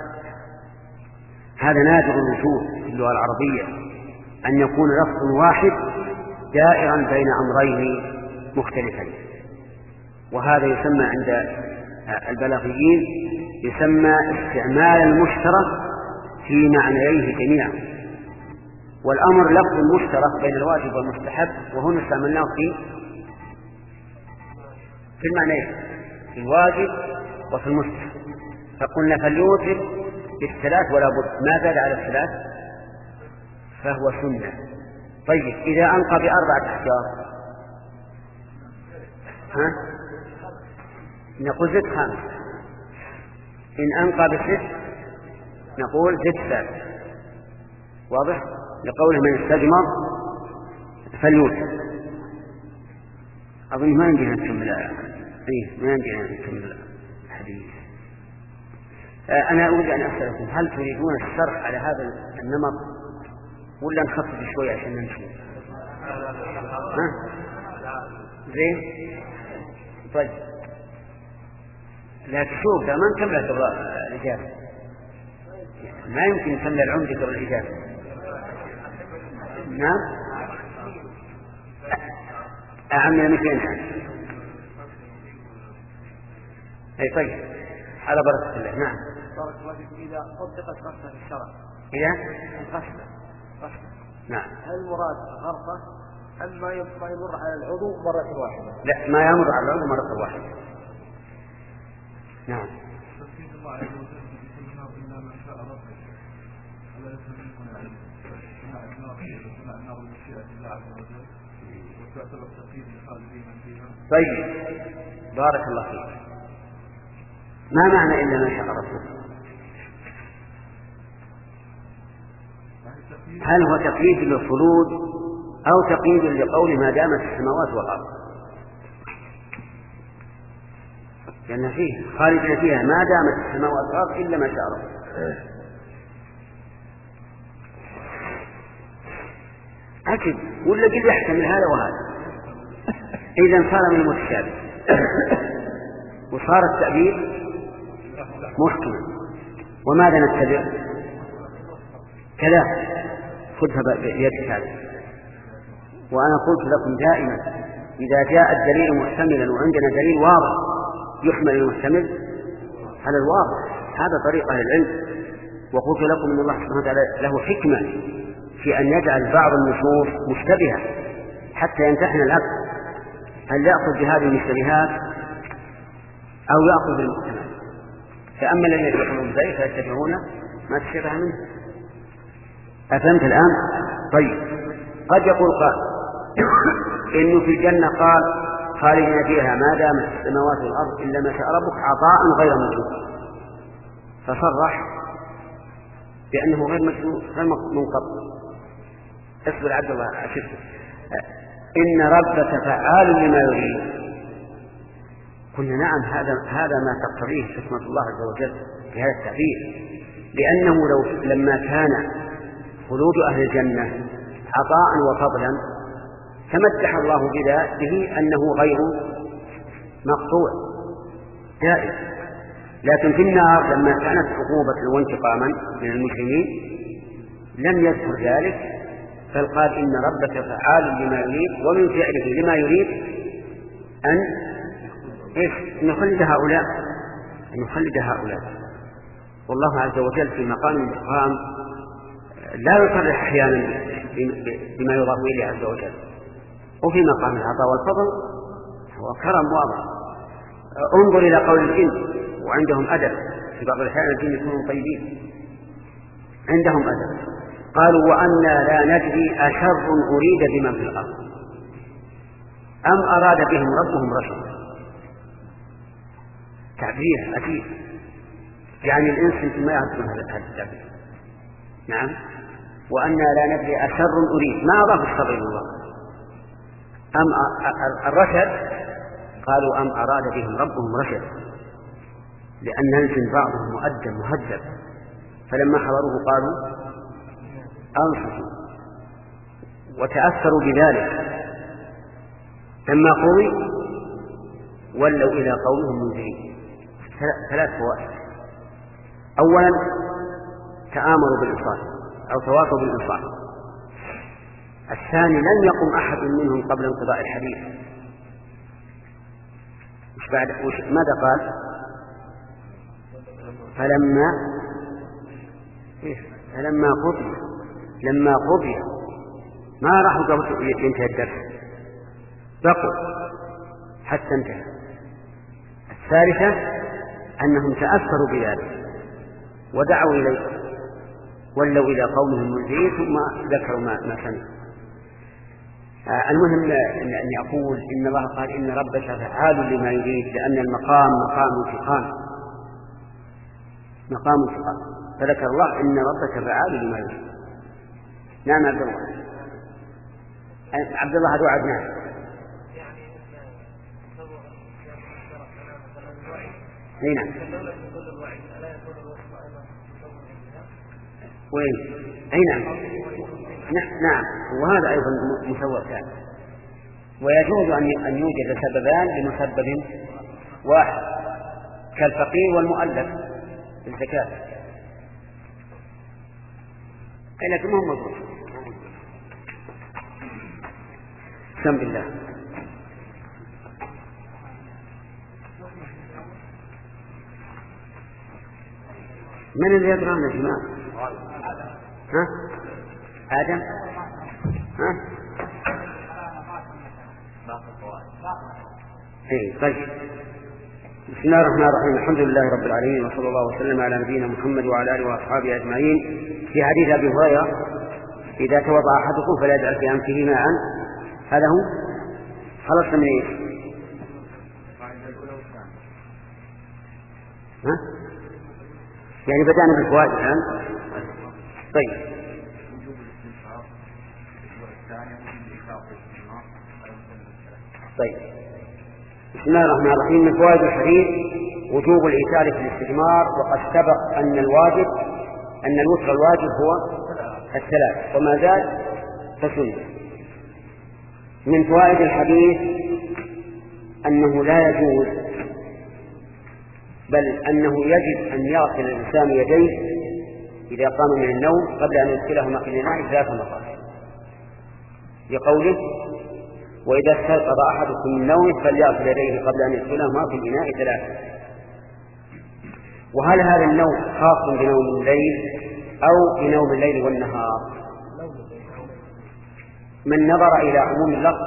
هذا نادر الوجود في اللغة العربية أن يكون لفظ واحد دائرا بين أمرين مختلفين. وهذا يسمى عند البلاغيين يسمى استعمال المشترك في معنييه جميعا. والأمر لفظ مشترك بين الواجب والمستحب، وهنا استعملناه في في المعنيين، في الواجب وفي المستحب. فقلنا فليوتر بالثلاث ولا بد، ما زاد على الثلاث فهو سنة. طيب إذا أنقى بأربعة أحجار ها نقول زد خامس، إن أنقى بست نقول زد ثالث. واضح؟ لقوله من استجمر فليوتر. أظن ما عندنا نكمل إيه ما عندنا نكمل الحديث. أنا أريد أن أسألكم هل تريدون الشرح على هذا النمط ولا نخفف شوي عشان نمشي؟ ها؟ زين؟ طيب لا تشوف ما نكمل الإجابة، ما يمكن نكمل العمدة قبل الإجابة. نعم أعمل مئتين عام. أي طيب على بركة الله. نعم بارك الله فيكم. إذا صدقت غرفة في الشرع إذا غرفة غرفة نعم هل المراد غرفة أم ما يمر على العضو مرة واحدة؟ لا ما يمر على العضو مرة واحدة. نعم طيب بارك الله فيك. ما معنى إلا ما شاء ربك؟ هل هو تقييد للخلود أو تقييد لقول ما دامت السماوات والأرض؟ لأن فيه خارج فيها ما دامت السماوات والأرض إلا ما شاء ربك. أكد ولا قد يحتمل هذا وهذا. إذن صار من المتشابه وصار التأبيد محكما. وماذا نتبع؟ كذا خذها بيدك هذا. وأنا قلت لكم دائما إذا جاء الدليل محتملا وعندنا دليل واضح يحمل المحتمل على الواضح، هذا طريق أهل العلم. وقلت لكم أن الله سبحانه وتعالى له حكمة في أن يجعل بعض النصوص مشتبهة حتى يمتحن العبد هل يأخذ بهذه المشتبهات أو يأخذ بالمحتمل. فأما الذين يتبعون ذلك فيتبعون ما تشابه منه. أفهمت الآن؟ طيب، قد يقول قال إنه في الجنة قال خالدين فيها ما دامت السماوات والأرض إلا ما شاء ربك عطاء غير مجنون، فصرح بأنه غير مجنون غير منقطع. اصبر عبد الله أشد. إن ربك فعال لما يريد. قلنا نعم، هذا هذا ما تقتضيه حكمة الله عز وجل في هذا التعبير، لأنه لو لما كان خلود أهل الجنة عطاء وفضلا تمدح الله بذا به أنه غير مقطوع دائم. لكن في النار لما كانت عقوبة وانتقاما من المجرمين لم يذكر ذلك، بل قال إن ربك فعال لما يريد، ومن فعله لما يريد أن إيش؟ نخلد هؤلاء نخلد هؤلاء والله عز وجل في مقام الانتقام لا يصرح أحيانا بما يضاف إليه عز وجل، وفي مقام العطاء والفضل هو كرم واضح. انظر إلى قول الجن وعندهم أدب، في بعض الأحيان الجن يكونون طيبين عندهم أدب. قالوا وأنا لا ندري أشر أريد بمن في الأرض أم أراد بهم ربهم رشدا. تعبير عجيب، يعني الإنس ما يعرفون هذا التعبير. نعم، وأنا لا ندري أشر أريد، ما أضاف الشر إلى الله. أم الرشد قالوا أم أراد بهم ربهم رشدا، لأن الجن بعضهم مؤدب مهذب، فلما حضروه قالوا أنصتوا وتأثروا بذلك. لما قضي ولوا إلى قومهم منذرين. ثلاث فوائد: أولا تآمروا بالإنصاف أو تواصوا بالإنصاف. الثاني لم يقم أحد منهم قبل انقضاء الحديث. بعد ماذا قال؟ فلما فلما قضي لما قضي ما راحوا قبل ينتهي الدرس، بقوا حتى انتهى. الثالثة أنهم تأثروا بذلك ودعوا إليه، ولوا إلى قومهم منذرين ثم ذكروا ما سمعوا. آه المهم أن يقول إن الله قال إن ربك فعال لما يريد، لأن المقام مقام انتقام مقام انتقام فذكر الله إن ربك فعال لما يريد. نعم عبد الله عبد الله هذا وعد. نعم اي نعم وين اي نعم نعم وهذا ايضا مسوى ثاني. ويجوز ان يوجد سببان لمسبب واحد كالفقير والمؤلف بالزكاة، لكن ما هو مضبوط. بسم الله. من اللي يدرون يا جماعة؟ ها؟ آدم؟ ها؟ إيه طيب. بسم الله الرحمن الرحيم. الحمد لله رب العالمين، وصلى الله وسلم على نبينا محمد وعلى آله وأصحابه أجمعين. في حديث أبي هريرة إذا توضأ أحدكم فلا يجعل في أنفه ماء. هذا هو خلصنا من إيش؟ ها؟ يعني بدأنا بالفوائد الآن. طيب طيب بسم الله الرحمن الرحيم. من فوائد الحديث وجوب الإيثار في الاستثمار، وقد سبق أن الواجب أن الوتر الواجب هو الثلاث وما زاد فسنة. من فوائد الحديث أنه لا يجوز، بل أنه يجب أن يغسل الإنسان يديه إذا قام من النوم قبل أن يدخلهما في الإناء ثلاث مرات، لقوله: وإذا استيقظ أحدكم من نومه فليغسل يديه قبل أن يدخلهما في الإناء ثلاثة. وهل هذا النوم خاص بنوم الليل أو بنوم الليل والنهار؟ من نظر إلى عموم اللفظ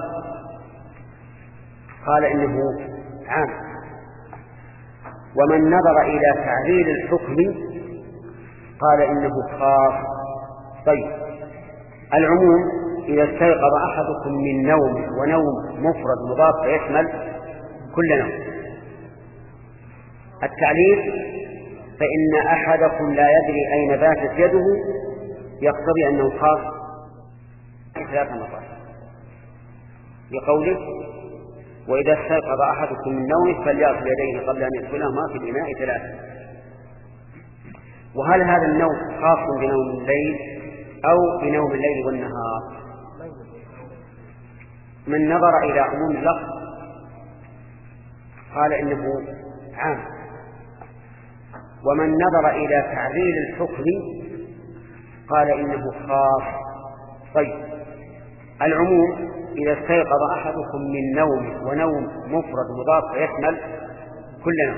قال إنه عام، ومن نظر إلى تعليل الحكم قال إنه خاص. طيب، العموم إذا استيقظ أحدكم من نوم، ونوم مفرد مضاف فيشمل كل نوم. التعليل فإن أحدكم لا يدري أين باتت يده يقتضي أنه خاص ثلاث مرات، لقوله: وإذا استيقظ أحدكم من نومه فليغسل يديه قبل أن يدخلهما في الإناء ثلاثة. وهل هذا النوم خاص بنوم الليل أو بنوم الليل والنهار؟ من نظر إلى عموم اللفظ قال إنه عام، ومن نظر إلى تعليل الحكم قال إنه خاص. طيب، العموم إذا استيقظ أحدكم من نوم، ونوم مفرد مضاف فيشمل كل نوم.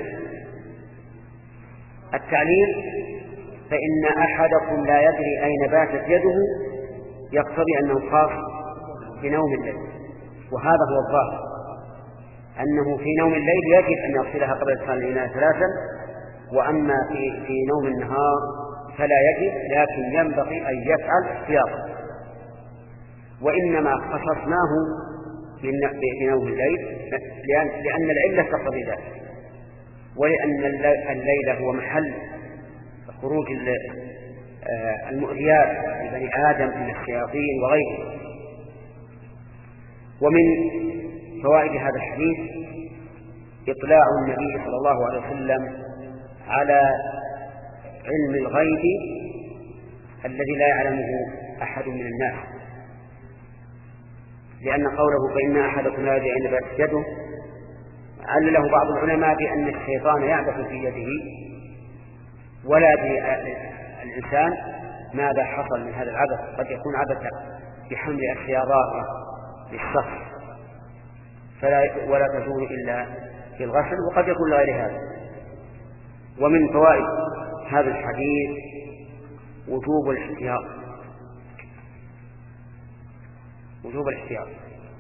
التعليل فإن أحدكم لا يدري أين باتت يده يقتضي أنه خاص بنوم الليل، وهذا هو الظاهر، أنه في نوم الليل يجب أن يغسلها قبل إدخال الإناء ثلاثا، وأما في, في نوم النهار فلا يجب، لكن ينبغي أن يفعل احتياطا. وإنما خصصناه في نوم الليل لأن, لأن العلة تقتضي ذلك، ولأن الليل هو محل خروج المؤذيات لبني آدم من الشياطين وغيره. ومن فوائد هذا الحديث إطلاع النبي صلى الله عليه وسلم على علم الغيب الذي لا يعلمه أحد من الناس، لأن قوله: فإن أحدكم لا يدري أين باتت يده، علله بعض العلماء بأن الشيطان يعبث في يده ولا يدري الإنسان ماذا حصل من هذا العبث، قد يكون عبثا بحمل أشياء ضارة للشخص فلا ولا تزول إلا في الغسل، وقد يكون لغير هذا. ومن فوائد هذا الحديث وجوب الاحتياط، وجوب الاحتياط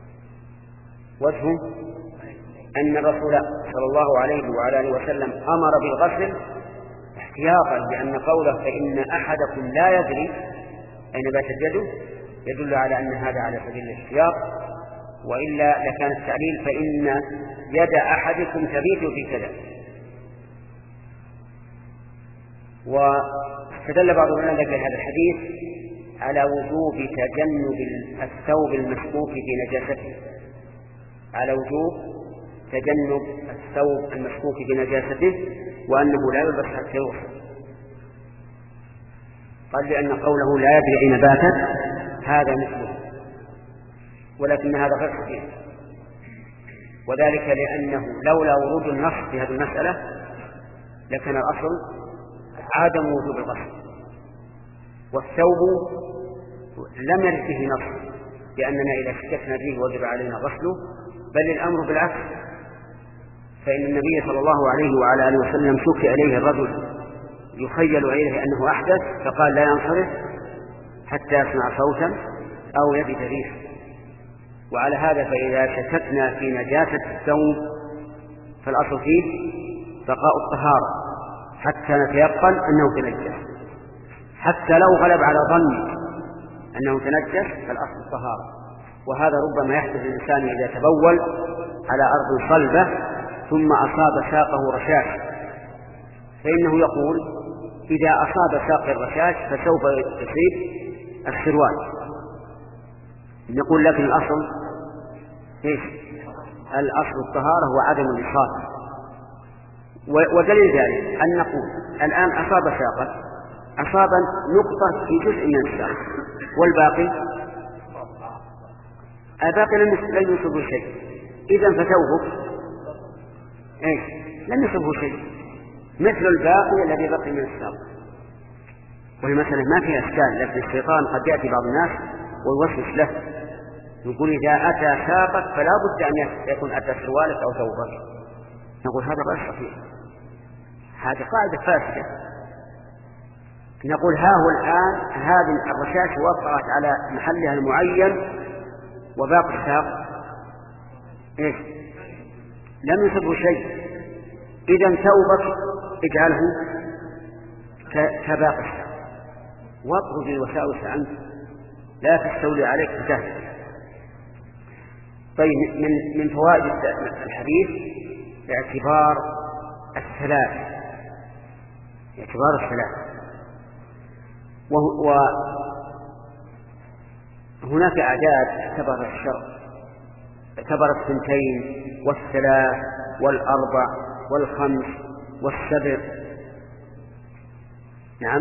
وجهه أن الرسول صلى الله عليه وعلى آله وسلم أمر بالغسل احتياطا، لأن قوله: فإن أحدكم لا يدري أين باتت يده يدل على أن هذا على سبيل الاحتياط، وإلا لكان التعليل: فإن يد أحدكم تبيت في كذا. واستدل بعض العلماء في هذا الحديث على وجوب تجنب الثوب المشكوك في نجاسته، على وجوب تجنب الثوب المشكوك في نجاسته، وأنه لا يلبس حتى يغسل. قال: لأن قوله لا يدري أين باتت هذا مثله، ولكن هذا غير صحيح، وذلك لأنه لولا ورود النص في هذه المسألة لكان الأصل عدم وجوب الغسل، والثوب لم يرد فيه نص لأننا إذا شككنا فيه وجب علينا غسله، بل الأمر بالعكس، فإن النبي صلى الله عليه وعلى آله وسلم شكي إليه الرجل يخيل إليه أنه أحدث، فقال: لا ينصرف حتى يسمع صوتا أو يجد ريحا. وعلى هذا فإذا شككنا في نجاسة الثوب فالأصل فيه بقاء الطهارة حتى نتيقن أنه تنجس، حتى لو غلب على ظن أنه تنجس فالأصل الطهارة. وهذا ربما يحدث الإنسان إذا تبول على أرض صلبة ثم أصاب ساقه رشاش، فإنه يقول: إذا أصاب ساق الرشاش فسوف يصيب السروال. نقول: لكن الأصل إيش؟ الأصل الطهارة وعدم الإصابة. ودليل ذلك أن نقول: الآن أصاب ساقا، أصاب نقطة في جزء من الساق، والباقي الباقي لم يصب شيء، إذن فتوبك إيش لم يصبه شيء مثل الباقي الذي بقي من السابق. وهي مسألة ما فيها إشكال، لكن الشيطان قد يأتي بعض الناس ويوسوس له يقول إذا أتى سابق فلا بد أن يكون أتى سروالك أو ثوبك. نقول هذا غير صحيح، هذه قاعدة فاسدة. نقول ها هو الآن هذه الرشاش وقعت على محلها المعين وباقي الساق إيش لم يصبه شيء، إذا ثوبك اجعله كباقي الساق واطرد الوساوس عنك لا تستولي عليك بسهل. طيب من من فوائد الحديث باعتبار الثلاث باعتبار الثلاث وهناك أعداد اعتبر الشرع اعتبر الثنتين والثلاث والأربع والخمس والسبع. نعم.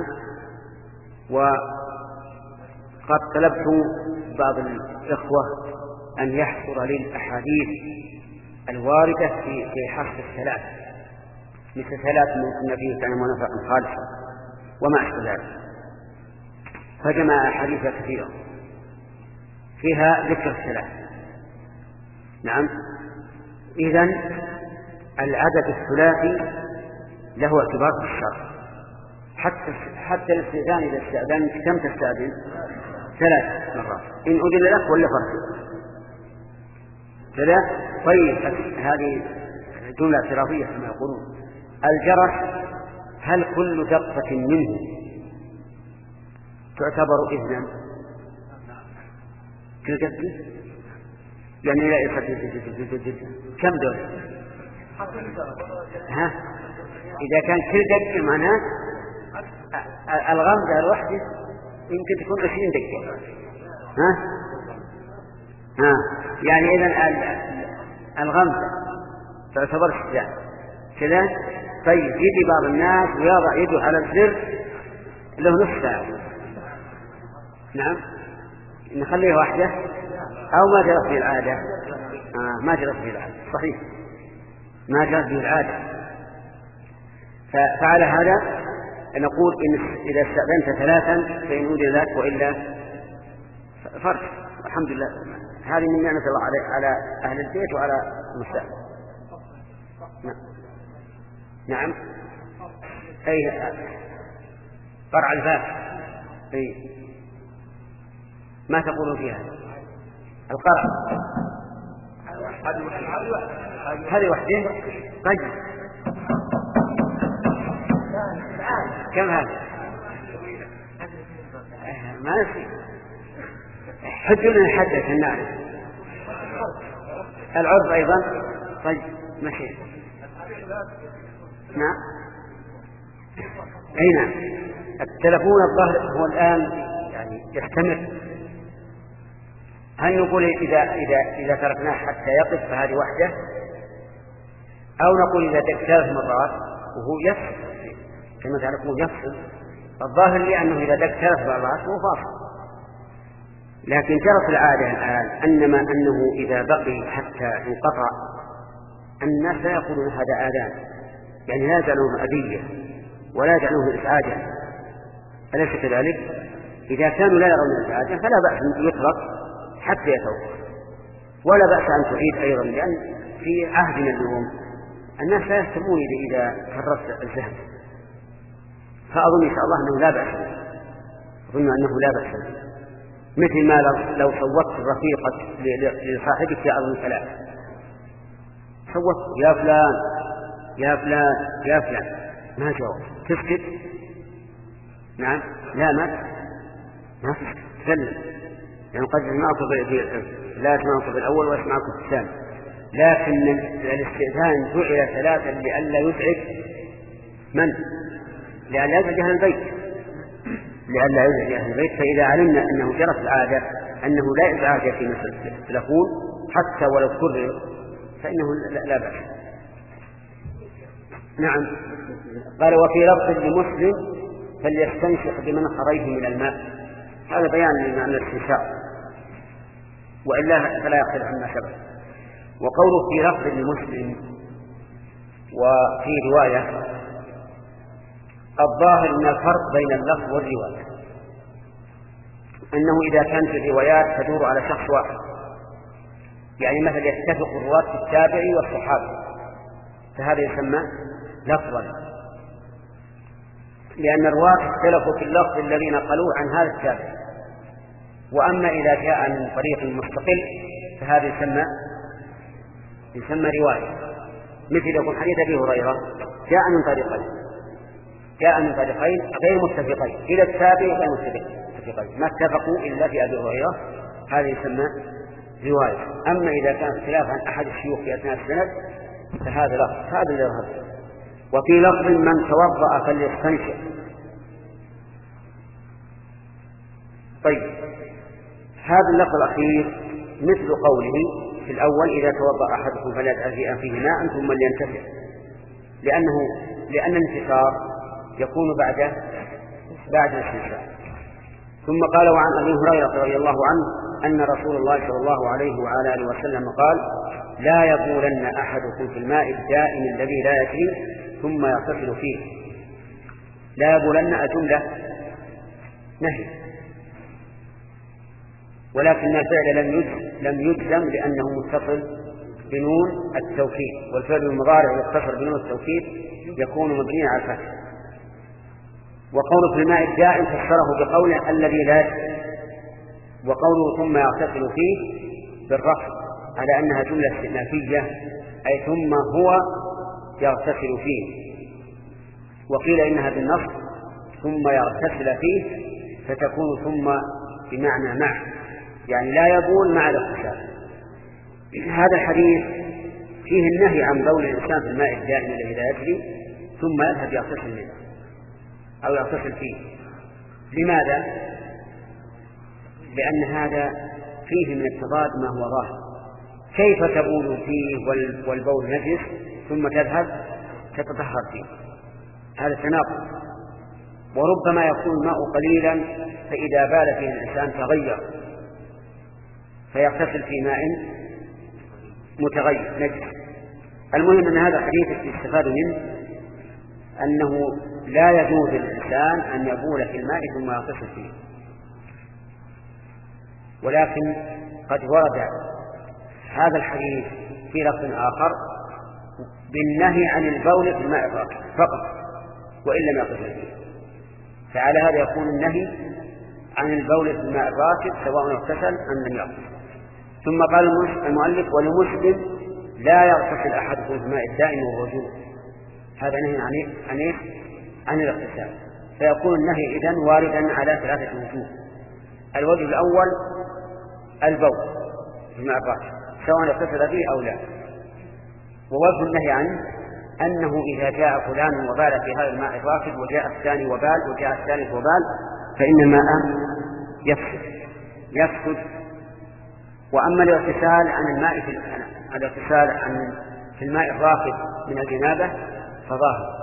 وقد طلبت بعض الإخوة أن يحصر لي الأحاديث الواردة في في حصر الثلاث مثل ثلاث من النبي كان منافقا خالصا وما أشبه ذلك، فجمع أحاديث كثيرة فيها ذكر الثلاث. نعم. إذن العدد الثلاثي له اعتبار في الشرع، حتى حتى الاستئذان إذا استأذنت كم تستأذن؟ ثلاث مرات إن أذن لك ولا فرق ثلاث. طيب هذه جملة اعتراضية كما يقولون. الجرس هل كل دقة منه تعتبر إذنا؟ كل دقة يعني لا يصدق كم دور؟ ها إذا كان كل دقة معناه الغمزة الواحدة يمكن تكون عشرين دقة. ها ها يعني إذن الغمزة تعتبر استئذان كذا. طيب يجي بعض الناس ويضع يده على الزر له نصف ساعة. نعم نخليه واحدة أو ما جرت به العادة. آه ما جرت به العادة صحيح ما جرت به العادة. فعلى هذا نقول إن إذا استأذنت ثلاثا فإن أذن لك وإلا فرق. الحمد لله هذه من نعمة الله على أهل البيت وعلى المستأذن. نعم. نعم أي فرع الباب أي ما تقولون فيها القرع هذه وحدين. طيب كم هذا ما نسي حجنا نحدث النعرف العرض أيضا. طيب ماشي. نعم أي نعم. التلفون الظاهر هو الآن يعني يستمر. هل نقول إذا إذا إذا تركناه حتى يقف فهذه وحده، أو نقول إذا دق ثلاث مرات وهو يفصل كما تعرفون يفصل؟ الظاهر لي أنه إذا دق ثلاث مرات هو فاصل، لكن جرت العادة الآن أنما أنه إذا بقي حتى انقطع الناس لا يقولون هذا آذان، يعني لا يجعلونه أذية ولا يجعلونه إسعاجا، أليس كذلك؟ إذا كانوا لا يرون إسعاجا فلا بأس أن يترك حتى يتوقف، ولا بأس أن تعيد أيضا، لأن في عهدنا اليوم الناس لا يهتمون إذا كررت الذهب، فأظن إن شاء الله أنه لا بأس، أظن أنه لا بأس، مثل ما لو صوتت رفيقك لصاحبك يا أظن ثلاث، صوت يا فلان يا فلان يا فلان ما جاوب، تسكت؟ نعم لا ما ما تسكت، تسلم، يعني قد يسمعك لا يسمعك بالأول ويسمعك بالثاني، لكن الاستئذان جعل ثلاثا لئلا يزعج من؟ لئلا يزعج أهل البيت، لئلا يزعج أهل البيت. فإذا علمنا أنه جرت العادة أنه لا إزعاج في مثل التلفون حتى ولو كرر فإنه لا بأس. نعم. قال وفي لفظ لمسلم فليستنشق بمنخريه من الماء، هذا بيان لمعنى الاستنشاق، وإلا فلا يختلف عما سبق. وقوله في لفظ لمسلم وفي رواية الظاهر من الفرق بين اللفظ والرواية أنه إذا كانت الروايات تدور على شخص واحد، يعني مثلا يتفق الرواة في التابعي والصحابي، فهذا يسمى لفظا، لأن الرواة اختلفوا في اللفظ الذي نقلوه عن هذا التابعي. وأما إذا جاء من طريق مستقل فهذا يسمى يسمى رواية، مثل يكون حديث أبي هريرة جاء من طريقين جاء من طريقين غير متفقين إلى التابعي غير متفقين، ما اتفقوا إلا في أبي هريرة، هذا يسمى رواية. أما إذا كان اختلاف عن أحد الشيوخ في أثناء السند فهذا لفظ، هذا اللي يظهر. وفي لفظ من توضأ فليستنشق. طيب هذا اللفظ الأخير مثل قوله في الأول إذا توضأ أحدكم فليجعل في أنفه ماء ثم لينتفع، لأنه لأن الانتفاع يكون بعد بعد الاستنشاق. ثم قال وعن أبي هريرة رضي الله عنه أن رسول الله صلى الله عليه وعلى آله وسلم قال لا يبولن أحدكم في الماء الدائم الذي لا يجري ثم يغتسل فيه. لا يبولن الجملة نهي، ولكن الفعل لم يجزم لم يجزم لأنه متصل بنون التوكيد، والفعل المضارع يتصل بنون التوكيد يكون مبنيا على الفتح. وقوله في الماء الدائم فسره بقوله الذي لا يجري، وقوله ثم يغتسل فيه بالرفع على أنها جملة استئنافية، أي ثم هو يغتسل فيه. وقيل إنها بالنص ثم يغتسل فيه فتكون ثم بمعنى مع، يعني لا يبول مع الاغتسال. هذا الحديث فيه النهي عن بول الإنسان في الماء الدائم الذي لا يجري ثم يذهب يغتسل منه أو يغتسل فيه. لماذا؟ لأن هذا فيه من التضاد ما هو ظاهر. كيف تبول فيه والبول نجس ثم تذهب تتطهر فيه؟ هذا التناقض. وربما يكون الماء قليلا فإذا بال فيه الإنسان تغير فيغتسل في ماء متغير نجس. المهم أن هذا الحديث يستفاد منه أنه لا يجوز للإنسان أن يبول في الماء ثم يغتسل فيه، ولكن قد ورد هذا الحديث في لفظ آخر بالنهي عن البول في الماء الراكد فقط وإن لم يغتسل فيه، فعلى هذا يكون النهي عن البول في الماء الراكد سواء اغتسل أم لم يغتسل. ثم قال المؤلف ولمسلم لا يغتسل أحدكم في الماء الدائم وهو جنوب. هذا نهي عن عن عن الاغتسال، فيكون النهي إذن واردا على ثلاثة وجوه. الوجه الأول البول في الماء الراكد سواء اغتسل فيه أو لا. ووجه النهي عنه أنه إذا جاء فلان وبال في هذا الماء الراكد وجاء الثاني وبال وجاء الثالث وبال فإن الماء يفسد يفسد. وأما الاغتسال عن الماء في الاغتسال عن في الماء الراكد من الجنابة فظاهر،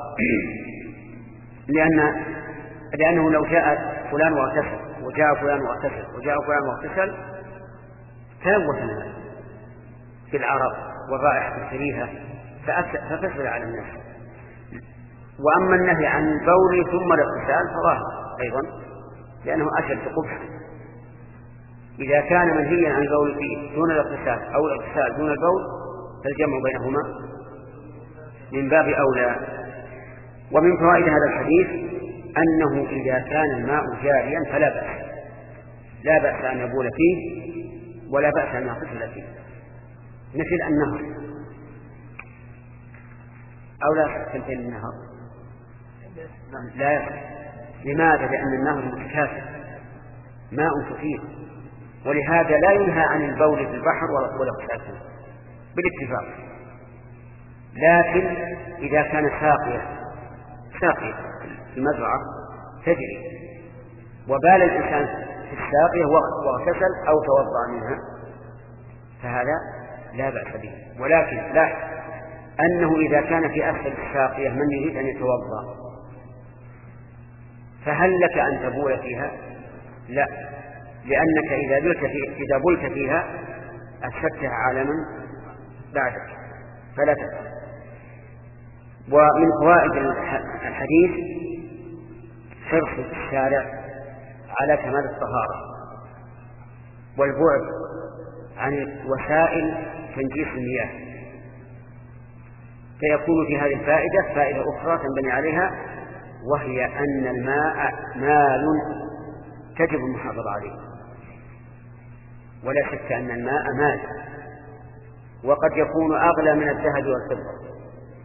لأن لأنه لو جاء فلان واغتسل وجاء فلان واغتسل وجاء فلان واغتسل تلوث الناس في العرق والرائحة الكريهة فتفسد على الناس. وأما النهي عن البول ثم الاغتسال فظاهر أيضا لأنه أشد قبحا. إذا كان منهيا عن البول فيه دون الاغتسال أو الاغتسال دون البول فالجمع بينهما من باب أولى. ومن فوائد هذا الحديث أنه إذا كان الماء جاريا فلا بأس لا بأس أن يبول فيه ولا بأس أن يغتسل فيه، مثل النهر أو لا تنتهي النهر لا يصح. لماذا؟ لأن النهر متكاثر ماء كثير، ولهذا لا ينهى عن البول في البحر والاغتسال فيه بالاتفاق. لكن إذا كان ساقية ساقية في المزرعة تجري وبال الإنسان في الساقية واغتسل أو توضأ منها فهذا لا بأس به. ولكن لاحظ أنه إذا كان في أسفل الساقية من يريد أن يتوضأ فهل لك أن تبول فيها؟ لا، لأنك إذا بلت فيها, إذا بلت فيها أفسدتها على من بعدك فلا تفعل. ومن فوائد الحديث حرص الشارع على كمال الطهارة والبعد عن وسائل تنجيس المياه، فيكون في هذه الفائدة فائدة أخرى تنبني عليها، وهي أن الماء مال تجب المحافظة عليه، ولا شك أن الماء مال، وقد يكون أغلى من الذهب والفضة.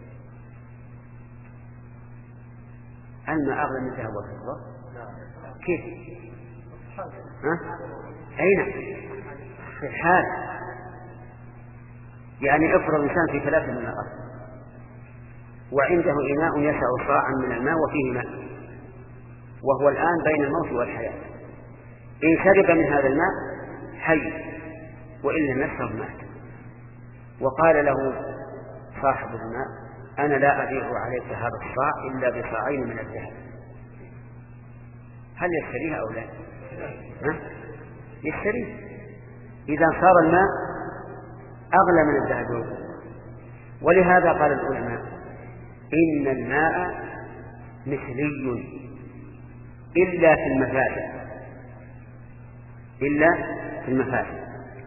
الماء أغلى من الذهب والفضة كيف؟ ها؟ أين؟ في الحال، يعني افرض الإنسان في ثلاثة من الأرض وعنده إناء يسع صاعا من الماء وفيه ماء، وهو الآن بين الموت والحياة، إن شرب من هذا الماء حي وإن لم يشرب مات، وقال له صاحب الماء أنا لا أبيع عليك هذا الصاع إلا بصاعين من الذهب، هل يشتريها أو لا؟ يشتريه، إذا صار الماء أغلى من الذهب. ولهذا قال العلماء إن الماء مثلي إلا في المفاسد، إلا في المفاسد.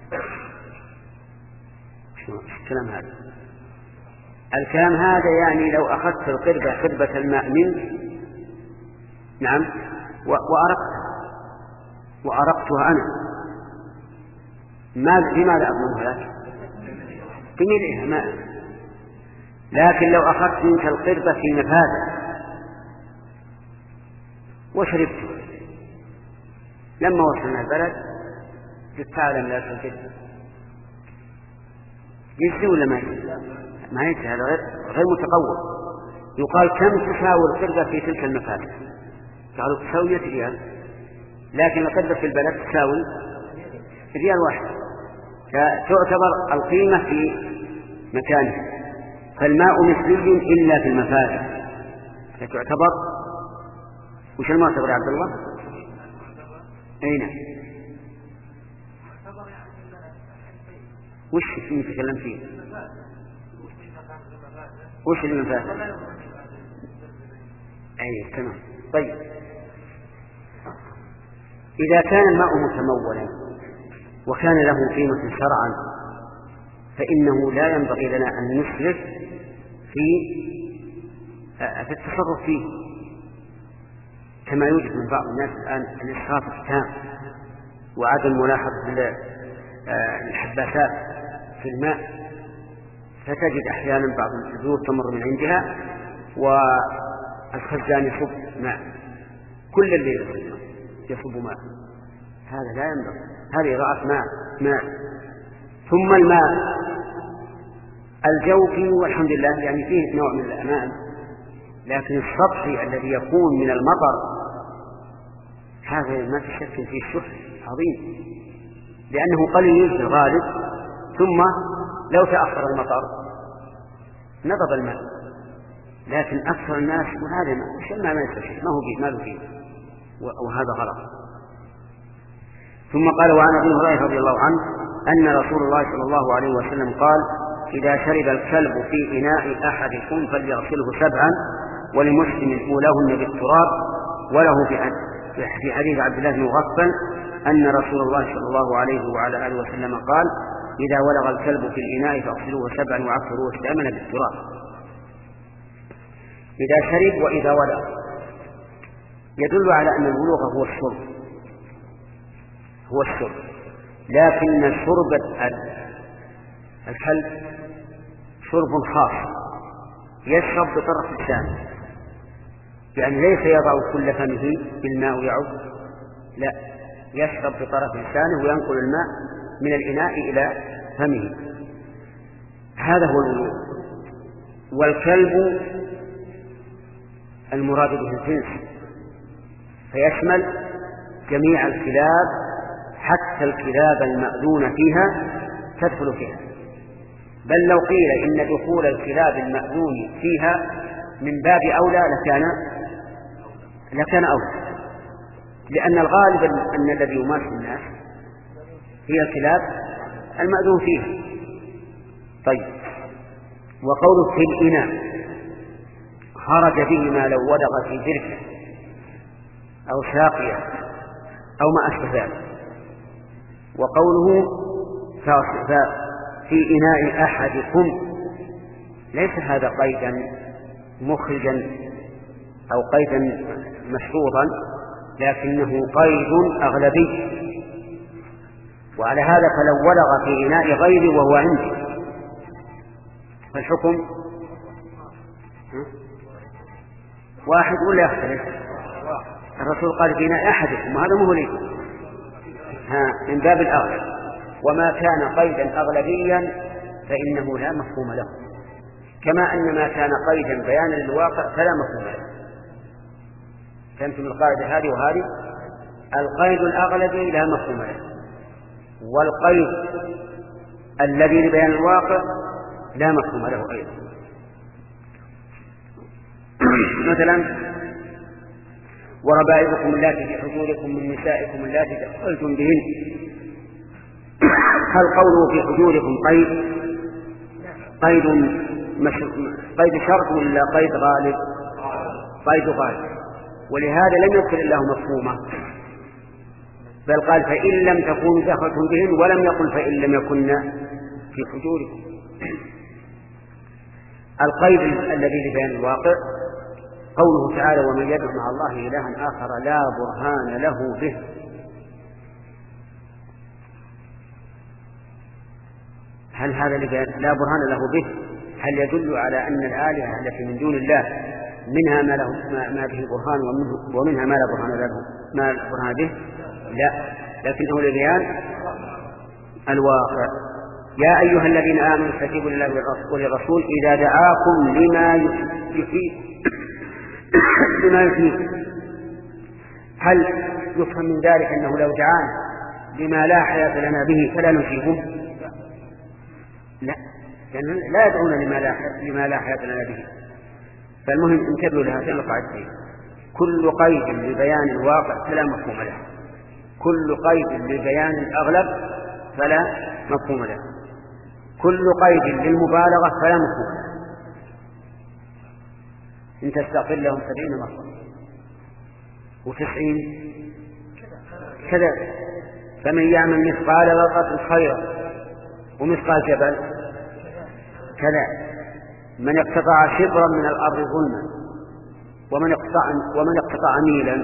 شو الكلام هذا؟ الكلام هذا يعني لو أخذت القربة قربة الماء منك، نعم، وأرقتها وأرقتها أنا، لماذا أضمنها لك؟ بملئها ماء. لكن لو أخذت منك القربة في مفازة وشربته، لما وصلنا البلد قلت تعلم لا تجد، يجزي ولا ما يجزي؟ ما يجزي، هذا غير غير متقوم. يقال كم تساوي القربة في تلك المفازة؟ قالوا تساوي مئة ريال، لكن القربة في البلد تساوي ريال واحد، فتعتبر القيمة في مكانها. فالماء مثلي إلا في المفازة، فتعتبر وش المعتبر يا عبد الله؟ أين؟ وش اللي نتكلم فيه؟ وش اللي المفازة؟ أي تمام. طيب، إذا كان الماء متمولا وكان له قيمة شرعا فإنه لا ينبغي لنا أن نسرف في في التصرف فيه، كما يوجد من بعض الناس الآن الإسراف التام وعدم ملاحظة الحباسات في الماء، فتجد أحيانا بعض البيوت تمر من عندها والخزان يصب ماء كل الليل، يصب ماء، هذا لا ينبغي، هذه إضاعة ماء ماء. ثم الماء الجوفي والحمد لله يعني فيه نوع من الأمان، لكن السطحي الذي يكون من المطر هذا ما تشك فيه الشح عظيم، لأنه قليل في الغالب، ثم لو تأخر المطر نضب الماء، لكن أكثر الناس وهذا مش الماء ما يستشف، ما هو فيه ما له فيه، وهذا غلط. ثم قال وعن أبي هريرة رضي الله عنه أن رسول الله صلى الله عليه وسلم قال إذا شرب الكلب في إناء أحدكم فليغسله سبعا، ولمسلم أولاهن بالتراب. وله في حديث عبد الله بن مغفل أن رسول الله صلى الله عليه وعلى آله وسلم قال إذا ولغ الكلب في الإناء فاغسلوه سبعا وعفروه الثامن بالتراب. إذا شرب وإذا ولغ يدل على أن الولوغ هو الشرب هو الشرب لكن شرب الكلب شرب خاص، يشرب بطرف لسانه، يعني ليس يضع كل فمه بالماء ويعب، لا، يشرب بطرف لسانه وينقل الماء من الإناء إلى فمه، هذا هو الولوغ. والكلب المراد به الجنس، فيشمل جميع الكلاب حتى الكلاب المأذون فيها تدخل فيها، بل لو قيل إن دخول الكلاب المأذون فيها من باب أولى لكان لكان أولى، لأن الغالب أن الذي يمارس الناس هي الكلاب المأذون فيها. طيب، وقوله في الإناء خرج به ما لو ولغ في بركة أو ساقية أو ما أشبه ذلك. وقوله في إناء أحدكم ليس هذا قيدا مخرجا أو قيدا مشروطا، لكنه قيد أغلبي. وعلى هذا فلو ولغ في إناء غيره وهو عندي فالحكم واحد ولا يختلف؟ الرسول قال في إناء أحدكم وهذا مو لي ها من باب الأغلب. وما كان قيدا أغلبيا فإنه لا مفهوم له، كما أن ما كان قيدا بيانا للواقع فلا مفهوم له. فهمتم القاعدة هذه وهذه؟ القيد الأغلبي لا مفهوم له، والقيد الذي لبيان الواقع لا مفهوم له أيضا. مثلا وربائبكم اللاتي في حجوركم من نسائكم اللاتي دخلتم بهن، هل قوله في حجوركم قيد قيد مش... قيد شرط ولا قيد غالب؟ قيد غالب، ولهذا لم يذكر الله مفهومه، بل قال فإن لم تكونوا دخلتم بهن، ولم يقل فإن لم يكن في حجوركم. القيد الذي لبيان الواقع قوله تعالى ومن يدع مع الله إلها آخر لا برهان له به. هل هذا لا برهان له به هل يدل على أن الآلهة التي من دون الله منها ما, له ما به برهان ومنها ما لا برهان له ما برهان به؟ لا، لكنه لبيان الواقع. يا أيها الذين آمنوا استجيبوا لله وللرسول إذا دعاكم لما يفيد لما يفيد. هل يفهم من ذلك أنه لو دعانا لما لا حياة لنا به فلا نجيبه؟ لا، لأنه لا يدعون لما لا لما لا حياة لنا به. فالمهم انتبهوا لهذين القاعدتين: كل قيد لبيان الواقع فلا مفهوم له، كل قيد لبيان الأغلب فلا مفهوم له، كل قيد للمبالغة فلا مفهوم له. إن تستغفر لهم سبعين مرة وتسعين كذا، فمن يعمل مثقال ذرة خيرا ومثقال جبل كذا، من اقتطع شبرا من الأرض ظلما ومن اقتطع ومن اقتطع ميلا.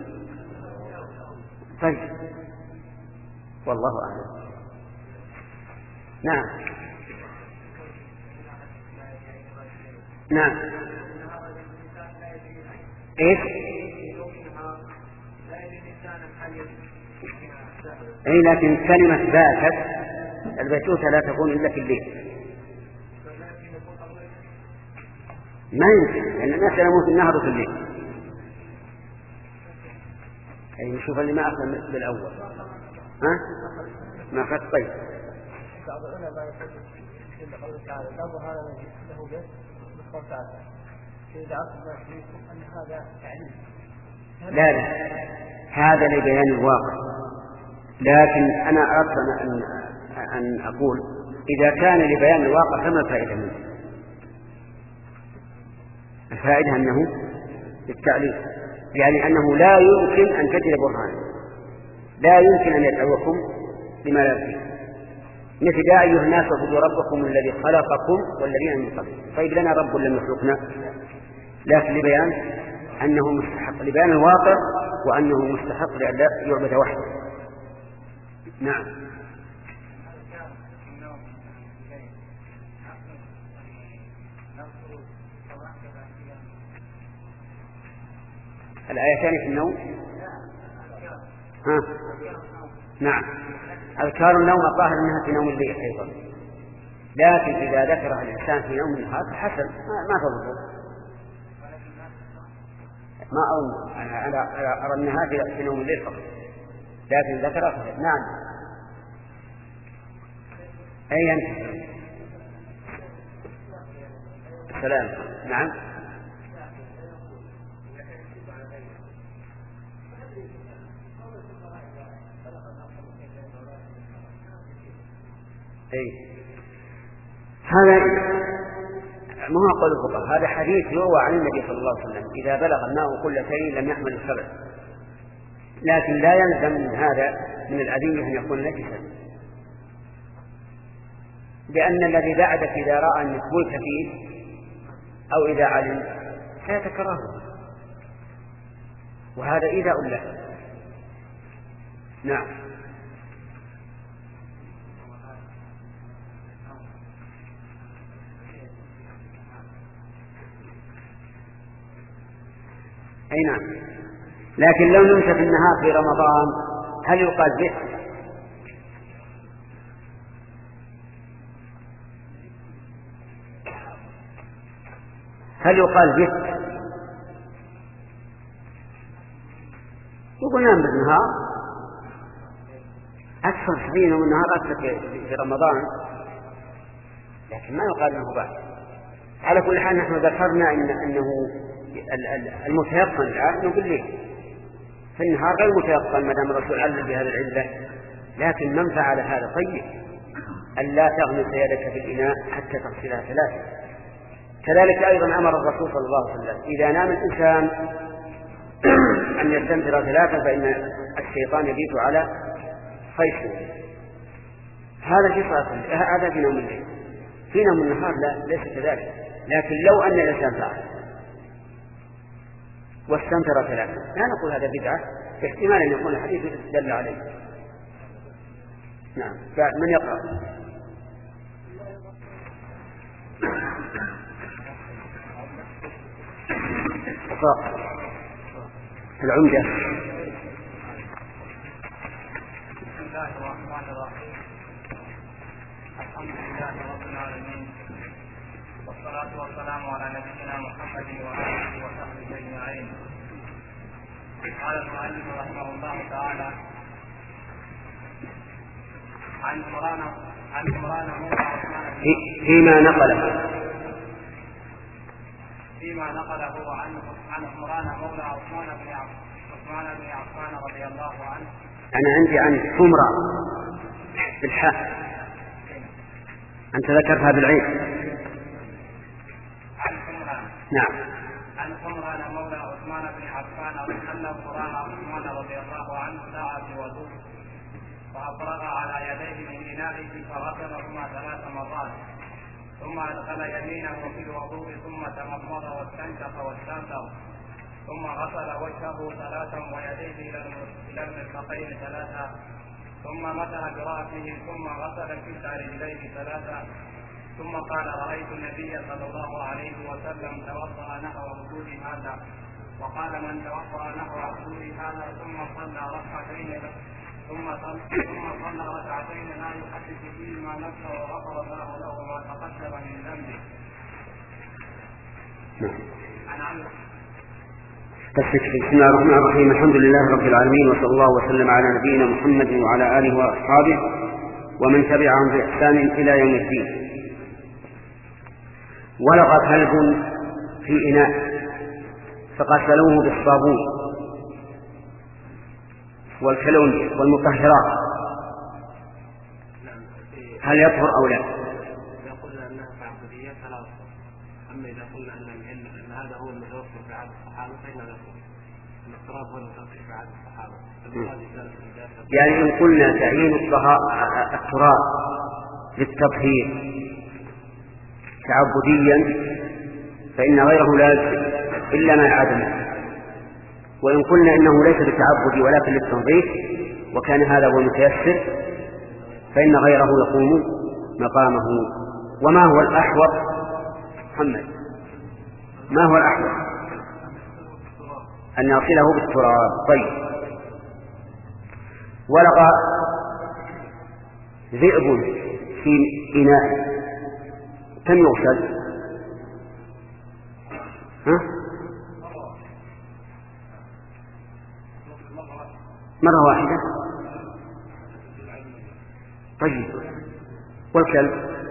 طيب والله أعلم. نعم نعم ايش؟ اي لكن كلمة باتت، البيتوتة لا تكون إلا في الليل، ما يمكن، لأن الناس ينامون في النهر وفي الليل. أي نشوف اللي ما أخذ بالأول ها ما أخذ. طيب بعض العلماء يقول قوله تعالى لا برهان له به بالقول تعالى إذا عرف الناس منكم أن هذا تعليم. لا لا هذا لبيان الواقع، لكن أنا أردت أن أن أقول إذا كان لبيان الواقع فما الفائدة منه؟ الفائدة أنه للتعليم، يعني أنه لا يمكن أن تجد برهانا، لا يمكن أن يدعوكم لما لا فيه، مثل يا أيها الناس اعبدوا ربكم الذي خلقكم والذين من قبلكم. طيب لنا رب لم يخلقنا، لكن لبيان أنه مستحق لبيان الواقع وأنه مستحق لأن لا يعبد وحده. نعم الآيتان في النوم. ها نعم أذكار النوم الظاهر أنها في نوم الليل أيضا، لكن إذا ذكرها الإنسان في نوم النهار فحسن ما تضره. ما أظن أنا أرى أنها في نوم الليل فقط، لكن ذكرها. نعم أي أنت السلام. نعم أي هذا ما هو قول الفقهاء، هذا حديث يروى عن النبي صلى الله عليه وسلم: إذا بلغ الماء قلتين لم يحمل الخبث. لكن لا يلزم من هذا من الأذية أن يكون نجسا، لأن الذي بعدك إذا رأى أن تبولك فيه أو إذا علم سيتكرهه، وهذا إيذاء له. نعم. أي نعم. لكن لو نمت في النهار في رمضان هل يقال بئس؟ هل يقال بئس؟ يقول نام بالنهار أكثر حين من النهار أكثر في رمضان، لكن ما يقال أنه بئس. على كل حال نحن ذكرنا إن أنه المتيقن الآن بالليل، في النهار غير متيقن ما دام الرسول علل بهذا العلة. لكن من فعل هذا طيب أن لا تغمس يدك في الإناء حتى تغسلها ثلاثة. كذلك أيضا أمر الرسول صلى الله عليه وسلم إذا نام الإنسان أن يستنثر ثلاثة فإن الشيطان يبيت على خيشه. هذا في صلاة، هذا في نوم الليل. في نوم النهار لا، ليس كذلك. لكن لو أن الإنسان فعل واستنثر ثلاثة لا نقول هذا بدعة، احتمال أن يكون الحديث دل عليه. نعم. من يقرأ؟ العمدة. بسم الله الرحمن الرحيم. الحمد لله رب العالمين، والصلاة والسلام على نبينا محمد وآله وصحبه أجمعين. قال المؤلف رحمه الله تعالى: عن عمران عن عمران مولى عثمان فيما نقله فيما نقله عن عن عمران مولى عثمان بن عثمان بن عفان رضي الله عنه. أنا عندي عن حمرة بالحاء، أنت ذكرتها بالعين. عن حمران. نعم. عن حمران مولى عثمان بن عفان أن عمران عثمان رضي الله عنه دعا بوضوء فأفرغ على يديه من إنائه فغسلهما ثلاث مرات، ثم أدخل يمينه في الوضوء ثم تمضمض واستنشق واستنثر، ثم غسل وجهه ثلاثا ويديه إلى المرفقين ثلاثا، ثم مسح برأسه ثم غسل كلتا رجليه ثلاثا، ثم قال: رأيت النبي صلى الله عليه وسلم توضأ نحو وضوء هذا. وقال: من توضأ نحو وضوء هذا ثم صلى ركعتين ثم ثم صلى ركعتين لا يحدث فيهما نفسه وغفر الله له ما تقدم من ذنبه. عن عمرو. بسم الله الرحمن الرحيم. الحمد لله رب العالمين، وصلى الله وسلم على نبينا محمد وعلى آله وأصحابه ومن تبعهم بإحسان إلى يوم الدين. ولق كلب في إناء فغسلوه بالصابون والكلون والمطهرات، هل يطهر أو لا؟ إذا قلنا أنها تعبدية فلا يطهر، أما إذا قلنا أن العلم أن هذا هو المتوفر في عهد الصحابة فإنه يطهر. الاضطراب هو المتوفر في عهد الصحابة. يعني إن قلنا تعيين التراب للتطهير تعبديا فإن غيره لا يجزي إلا ما عدمه، وإن قلنا إنه ليس بالتعبد ولكن للتنظيف وكان هذا هو المتيسر فإن غيره يقوم مقامه. وما هو الأحوط محمد؟ ما هو الأحوط؟ أن نغسله بالتراب. طيب. ولقى ذئب في إناء كم يغسل؟ ها؟ مرة واحدة. طيب. والكلب؟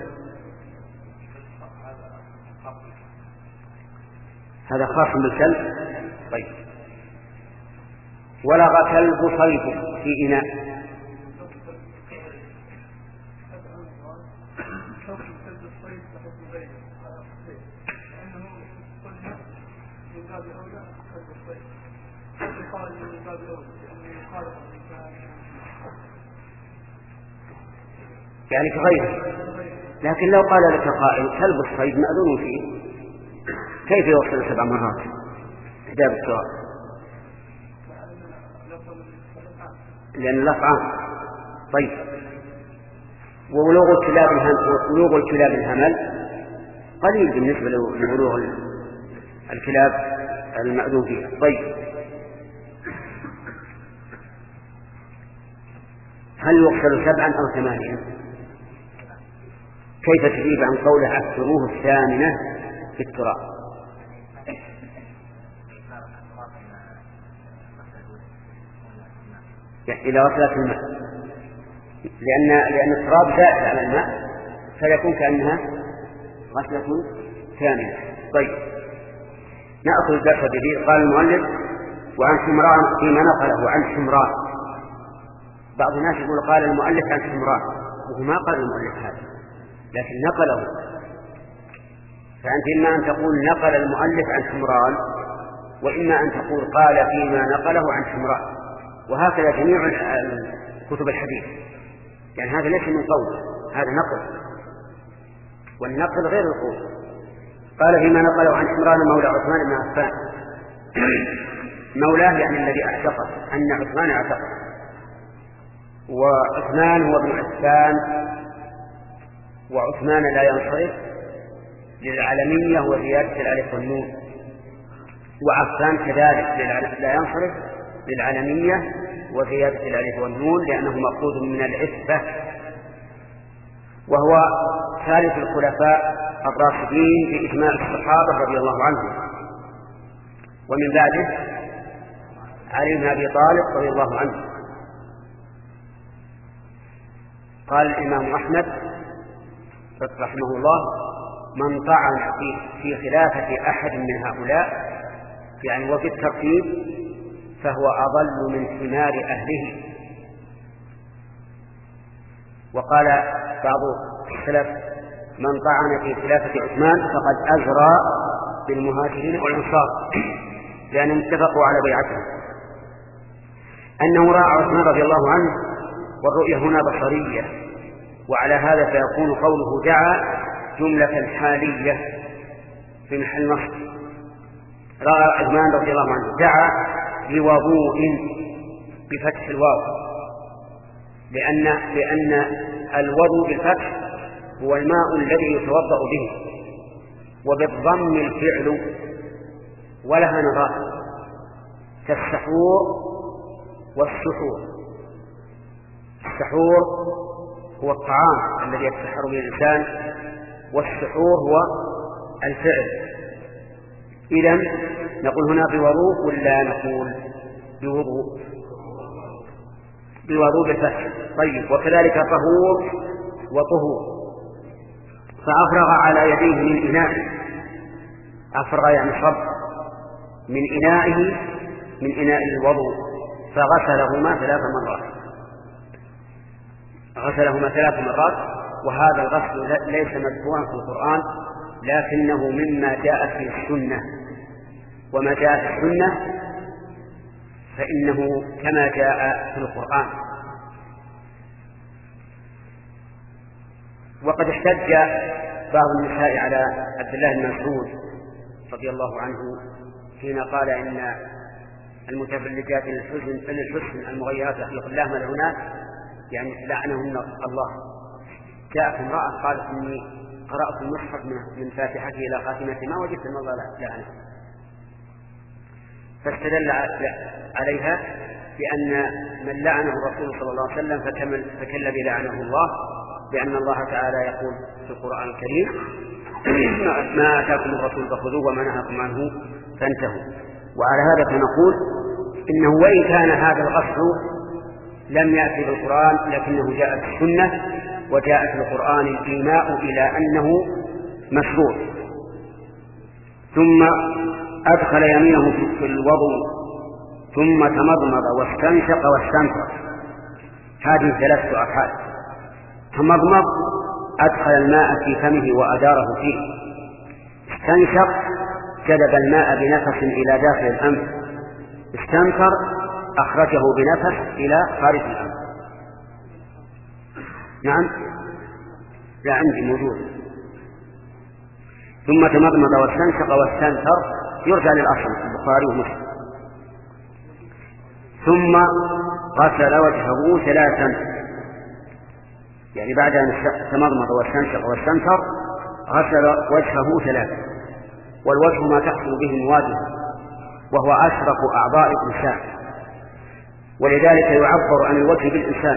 هذا خاص بالكلب. طيب. ولغى كلب صيد في إناء يعني كغيره. لكن لو قال لك قائل كلب الصيد مأذون فيه كيف يوصل سبع مرات إحدى بالسؤال؟ لأن اللفظ عام. طيب وبلوغ الكلاب وبلوغ الكلاب الهمل قليل بالنسبة لبلوغ الكلاب المأذون فيها. طيب هل يغسل سبعا أو ثمانيا؟ كيف تجيب عن قوله أكثروه الثامنة في التراب؟ يعني إذا غسلت الماء لأن لأن التراب زائد على الماء فيكون كأنها غسلة ثامنة. طيب نأخذ الدرس الجديد. قال المؤلف وعن حمران فيما نقله عن حمران. بعض الناس يقول قال المؤلف عن حمران وهو ما قال المؤلف هذا لكن نقله. فأنت إما أن تقول نقل المؤلف عن حمران وإما أن تقول قال فيما نقله عن حمران. وهكذا جميع كتب الحديث. يعني هذا ليس من قول هذا نقل والنقل غير القول. قال فيما نقله عن حمران مولى عثمان بن عفان. مولاه يعني الذي اعتقه أن عثمان اعتقه. وعثمان هو ابن عفان وعثمان لا ينصرف للعلمية وزيادة الألف والنون وعفان كذلك لا ينصرف للعلمية وزيادة الألف والنون لأنه مأخوذ من العفة. وهو ثالث الخلفاء الراشدين بإجماع الصحابة رضي الله عنهم. ومن بعده علي بن أبي طالب رضي الله عنه. قال الإمام أحمد رحمه الله من طعن في, في خلافة أحد من هؤلاء يعني وفي الترتيب فهو أضل من ثمار أهله. وقال بعض السلف من طعن في خلافة عثمان فقد أجرى بالمهاجرين والأنصار لأنهم اتفقوا على بيعته. أنه رأى عثمان رضي الله عنه والرؤية هنا بصرية وعلى هذا فيكون قوله دعا جملة حالية في محل نصب. رأى عثمان رضي الله عنه دعا بوضوء بفتح الواو لأن, لأن الوضوء بالفتح هو الماء الذي يتوضأ به وبالضم الفعل ولها نظائر كالسحور والسحور. السحور هو الطعام الذي يتسحر به الإنسان والسحور هو الفعل. إذن نقول هنا بوضوء ولا نقول بوضوء؟ بوضوء بالفتح. طيب وكذلك طهور وطهور. فأفرغ على يديه من إنائه. أفرغ يعني صب من إنائه من إناء الوضوء فغسلهما ثلاث مرات غسلهما ثلاث مرات. وهذا الغسل ليس مذكورا في القرآن لكنه مما جاء في السنة. وما جاء في السنة فإنه كما جاء في القرآن. وقد احتج بعض النساء على عبد الله بن مسعود رضي الله عنه حين قال إن المتفلجات للحسن للحسن المغيرات لخلق الله ملعونات يعني لعنهن الله. جاءت امرأة قالت إني قرأت المصحف من فاتحته إلى خاتمته ما وجدت الموضع لعنه. فاستدل عليها بأن من لعنه الرسول صلى الله عليه وسلم فكالذي لعنه الله بأن الله تعالى يقول في القرآن الكريم ما آتاكم الرسول فخذوه وما نهاكم عنه فانتهوا. وعلى هذا فنقول إنه وإن كان هذا الغسل لم يأتي بالقرآن لكنه جاء في السنة وجاء في القرآن الإيماء إلى أنه مشروع. ثم أدخل يمينه في الوضوء ثم تمضمض واستنشق واستنثر. هذه ثلاثة أفعال. تمضمض أدخل الماء في فمه وأداره فيه. استنشق جلب الماء بنفس إلى داخل الأنف استنثر أخرجه بنفس إلى خارج الأنف. نعم، لا عندي موجود. ثم تمضمض واستنشق واستنثر يرجع للأصل البخاري ومسلم. ثم غسل وجهه ثلاثا، يعني بعد أن تمضمض واستنشق واستنثر غسل وجهه ثلاثا. والوجه ما تحصل به المواجهة، وهو أشرف أعضاء الإنسان، ولذلك يعبر عن الوجه بالإنسان،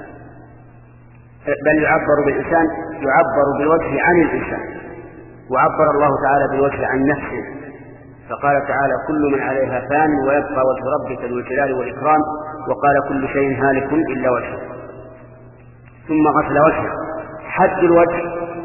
بل يعبر بالإنسان يعبر بالوجه عن الإنسان. وعبر الله تعالى بالوجه عن نفسه، فقال تعالى: كل من عليها فان ويبقى وجه ربك ذو الجلال والإكرام، وقال: كل شيء هالك إلا وجهه. ثم غسل وجهه. حد الوجه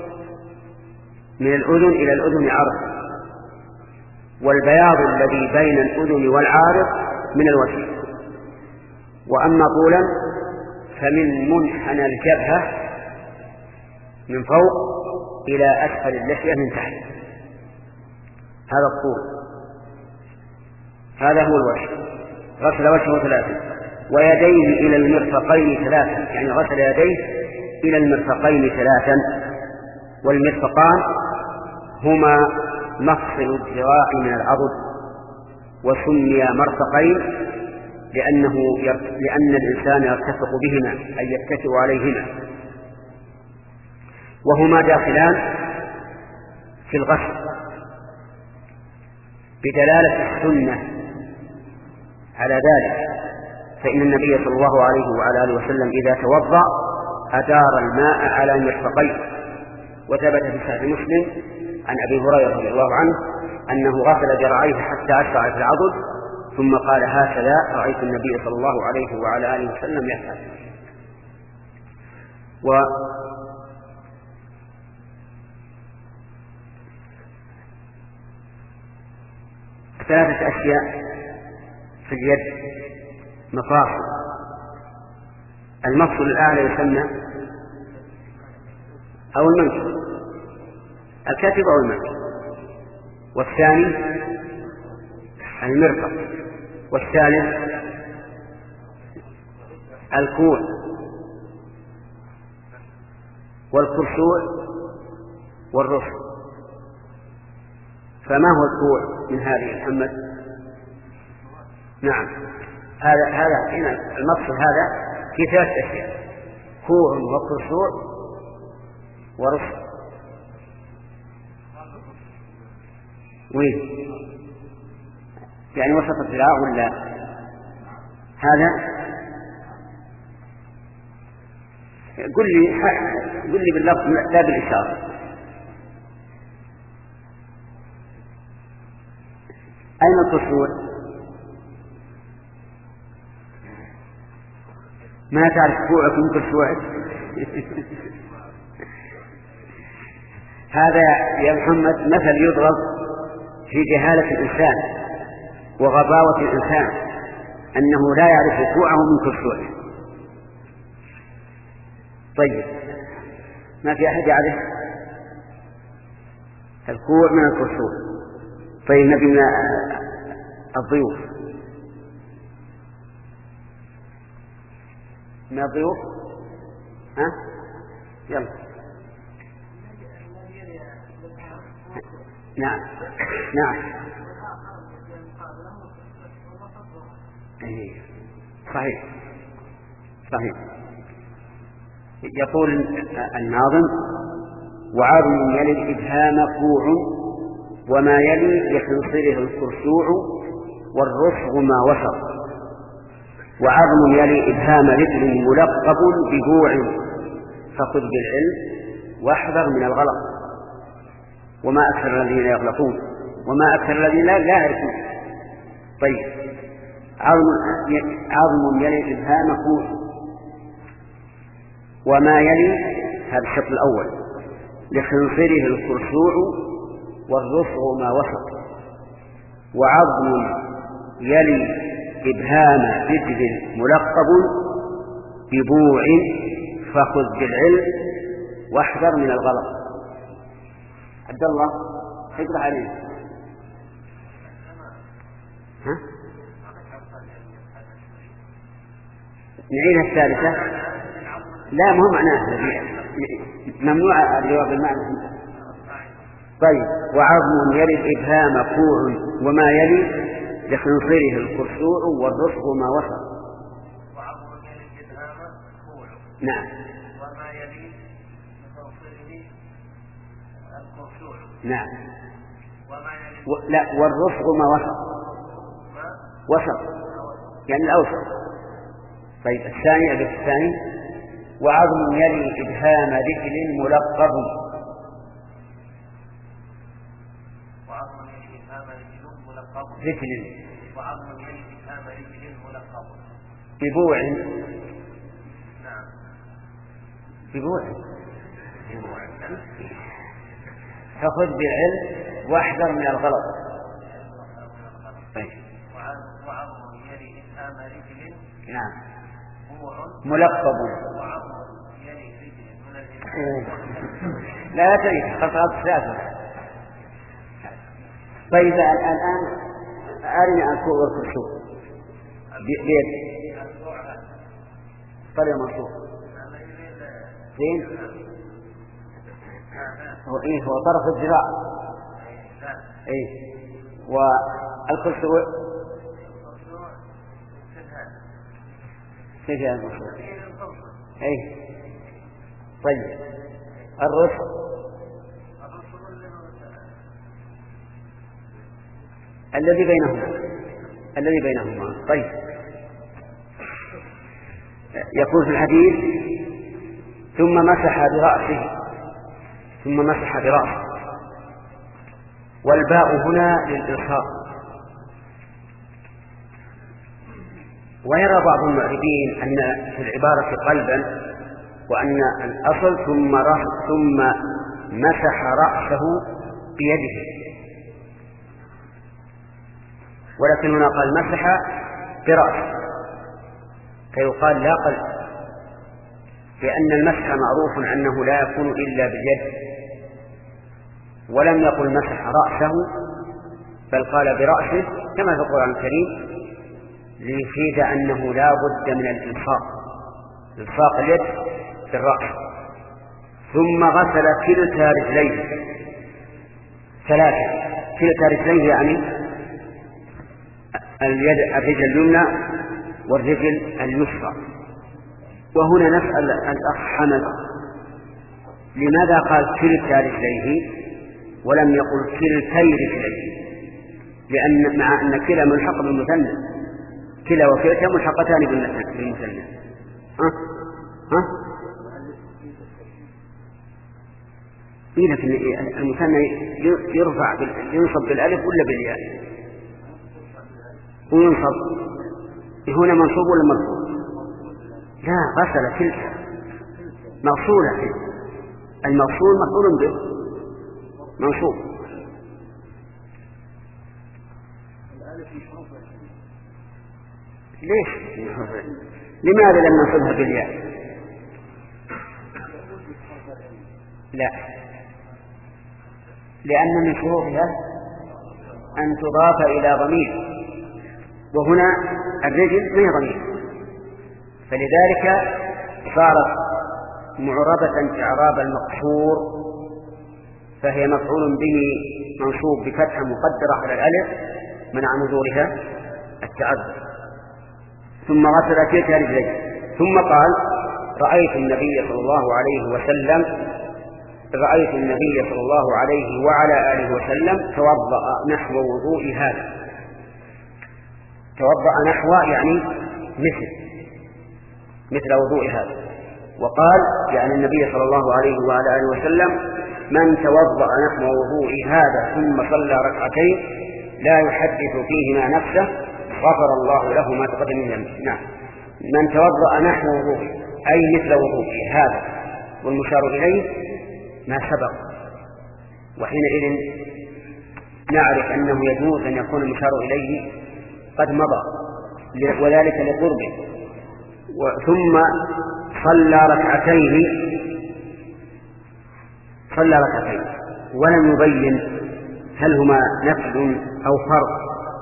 من الأذن إلى الأذن عرض، والبياض الذي بين الأذن والعارض من الوجه. وأما طولا فمن منحنى الجبهة من فوق إلى أسفل اللحية من تحت، هذا الطول. هذا هو الوجه. غسل وجهه ثلاثا. ويديه إلى المرفقين ثلاثا، يعني غسل يديه إلى المرفقين ثلاثا. والمرفقان هما مفصل الذراع من العضد، وسمي مرفقين لأنه يرت... لأن الإنسان يرتفق بهما، أي يتكئ عليهما، وهما داخلان في الغسل بدلالة السنة على ذلك. فإن النبي صلى الله عليه وعلى آله وسلم إذا توضأ أدار الماء على المرفقين. وثبت في صحيح مسلم عن أبي هريرة رضي الله عنه أنه غسل ذراعيه حتى أشرع في العضد، ثم قال: هكذا رأيت النبي صلى الله عليه وعلى آله وسلم يفعل. و ثلاثة أشياء في اليد مفاصل. المفصل الأعلى يسمى أو المنكب، الكتف أو المنكب. والثاني المرفق. والثالث الكوع والكرسوع والرسل. فما هو الكوع من هذه محمد؟ نعم، هذا هذا هنا المفصل هذا في ثلاث أشياء: كوع وكرسوع ورسل. وين؟ يعني وسط الذراع ولا هذا؟ قل لي قل لي باللفظ لا بالإشارة. أين الكرسوع؟ ما تعرف كوعك من كرسوعك؟ هذا يا محمد مثل يضرب في جهالة الإنسان وغباوة الإنسان، أنه لا يعرف كوعه من كرسوعه. طيب، ما في أحد يعرف الكوع من الكرسوع. طيب، نبي من الضيوف من الضيوف ها يلا. نعم نعم صحيح صحيح. يقول الناظم: وعظم يلي الإبهام كوع، وما يلي لخنصره الكرسوع، والرسغ ما وسط. وعظم يلي إبهام رجل ملقب بجوع، فخذ بالعلم واحذر من الغلط. وما أكثر الذين يغلطون، وما أكثر الذين لا يعرفون. طيب، عظم يلي إبهام كوع، وما يلي هذا الشق الأول لخنصره الكرسوع، والرسغ ما وسط. وعظم يلي إبهام رجل ملقب ببوع، فخذ بالعلم واحذر من الغلط. عبد الله اقرأ عليه. ها؟ نعيد الثالثة. لا مو معناه ممنوع الجواب بالمعنى. طيب وعظم يلي الإبهام كوع وما يلي لخنصره الكرسوع والرفق ما وصل. وعظم يلي الإبهام كوع. نعم. وما يلي لخنصره الكرسوع. نعم. وما يلي و... لا والرفق ما وصل. ما وصل يعني الأوسط. طيب الثاني البيت الثاني وعظم يلي إبهام رجل ملقب. وعظم يلي إبهام رجل ملقب. رجل. وعظم يلي إبهام رجل ملقب. ببوع. نعم. ببوع. فخذ بالعلم واحذر من الغلط. طيب. وعظم يلي إبهام رجل. نعم. ملقب. لا لا تريد خطأت ثلاثة. طيب الآن أرني الكوع والكرسوع بيد طريق منصوب زين هو إيه هو طرف الذراع. إيه والكرسوع كيف يعني المشروع؟ أي طيب الرفق الذي بينهما الذي بينهما. طيب يكون في الحديث ثم مسح برأسه ثم مسح برأسه والباء هنا للإلصاق. ويرى بعض المعربين أن في العبارة قلبا وأن الأصل ثم رأس ثم مسح رأسه بيده، ولكن هنا قال مسح برأسه فيقال لا قلب، لأن المسح معروف أنه لا يكون إلا باليد، ولم يقل مسح رأسه بل قال برأسه كما في القرآن الكريم ليفيد أنه لا بد من الإلصاق إلصاق اليد بالرأس. ثم غسل كلتا رجليه ثلاثة. كلتا رجليه يعني اليد الرجل اليمنى والرجل اليسرى. وهنا نسأل الأخ حمد لماذا قال كلتا رجليه ولم يقل كلتي رجليه؟ لأن مع أن كلا ملحق بالمثنى، كلا وكلتا ملحقتان بالمثنى. ها ها إيه لكن المثنى يرفع ينصب بالألف ولا بالياء؟ وينصب هنا منصوب ولا مرفوع؟ لا غسل كلتا موصولة، الموصول مفعول به منصوب. ليش؟ لماذا لم ننصبها بالياء؟ لا، لأن من شروطها أن تضاف إلى ضمير، وهنا الرجل من ضمير، فلذلك صارت معربة إعراب المقصور، فهي مفعول به منصوب بفتحة مقدرة على الألف منع نزولها التعذر. ثم غسل كلتا رجليه ثم قال رأيت النبي صلى الله عليه وسلم رأيت النبي صلى الله عليه وعلى آله وسلم توضأ نحو وضوء هذا. توضأ نحو يعني مثل مثل وضوء هذا. وقال يعني النبي صلى الله عليه وعلى آله وسلم من توضأ نحو وضوء هذا ثم صلى ركعتين لا يحدث فيهما نفسه غفر الله له ما تقدم من ذنبه. نعم، من توضأ نحو وضوء أي مثل وضوء هذا، والمشار إليه ما سبق، وحينئذ نعرف أنه يجوز أن يكون المشار إليه قد مضى وذلك لقربه. ثم صلى ركعتين صلى ركعتين ولم يبين هل هما نفل أو فرض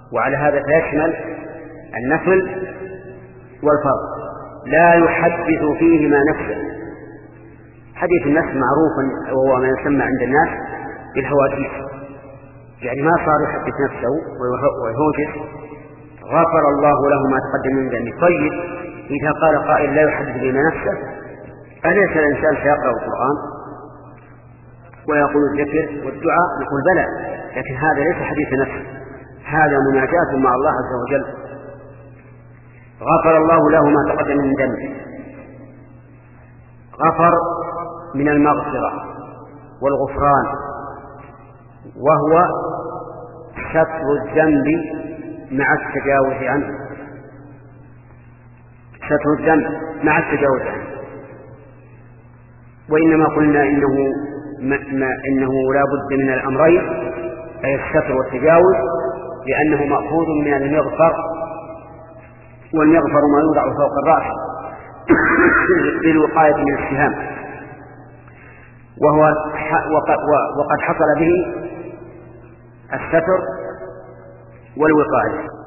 وعلى هذا فيشمل النفل والفرض، لا يحدث فيهما نفسه. حديث النفس معروف وهو ما يسمى عند الناس بالهواجيس، يعني ما صار يحدث نفسه ويهوجس. غفر الله له ما تقدم من ذنبه. طيب إذا قال قائل لا يحدث بين نفسه، أليس الإنسان سيقرأ القرآن ويقول الذكر والدعاء؟ نقول بلى، لكن هذا ليس حديث نفس، هذا مناجاة مع الله عز وجل. غفر الله له ما تقدم من ذنبه. غفر من المغفرة والغفران، وهو ستر الذنب مع التجاوز عنه، ستر الذنب مع التجاوز عنه. وإنما قلنا إنه, ما ما إنه لا بد من الأمرين، أي الستر والتجاوز، لأنه مأخوذ من المغفر، والمغفر ما يوضع فوق الرأس للوقاية من السهام، وهو وقد حصل به الستر والوقاية.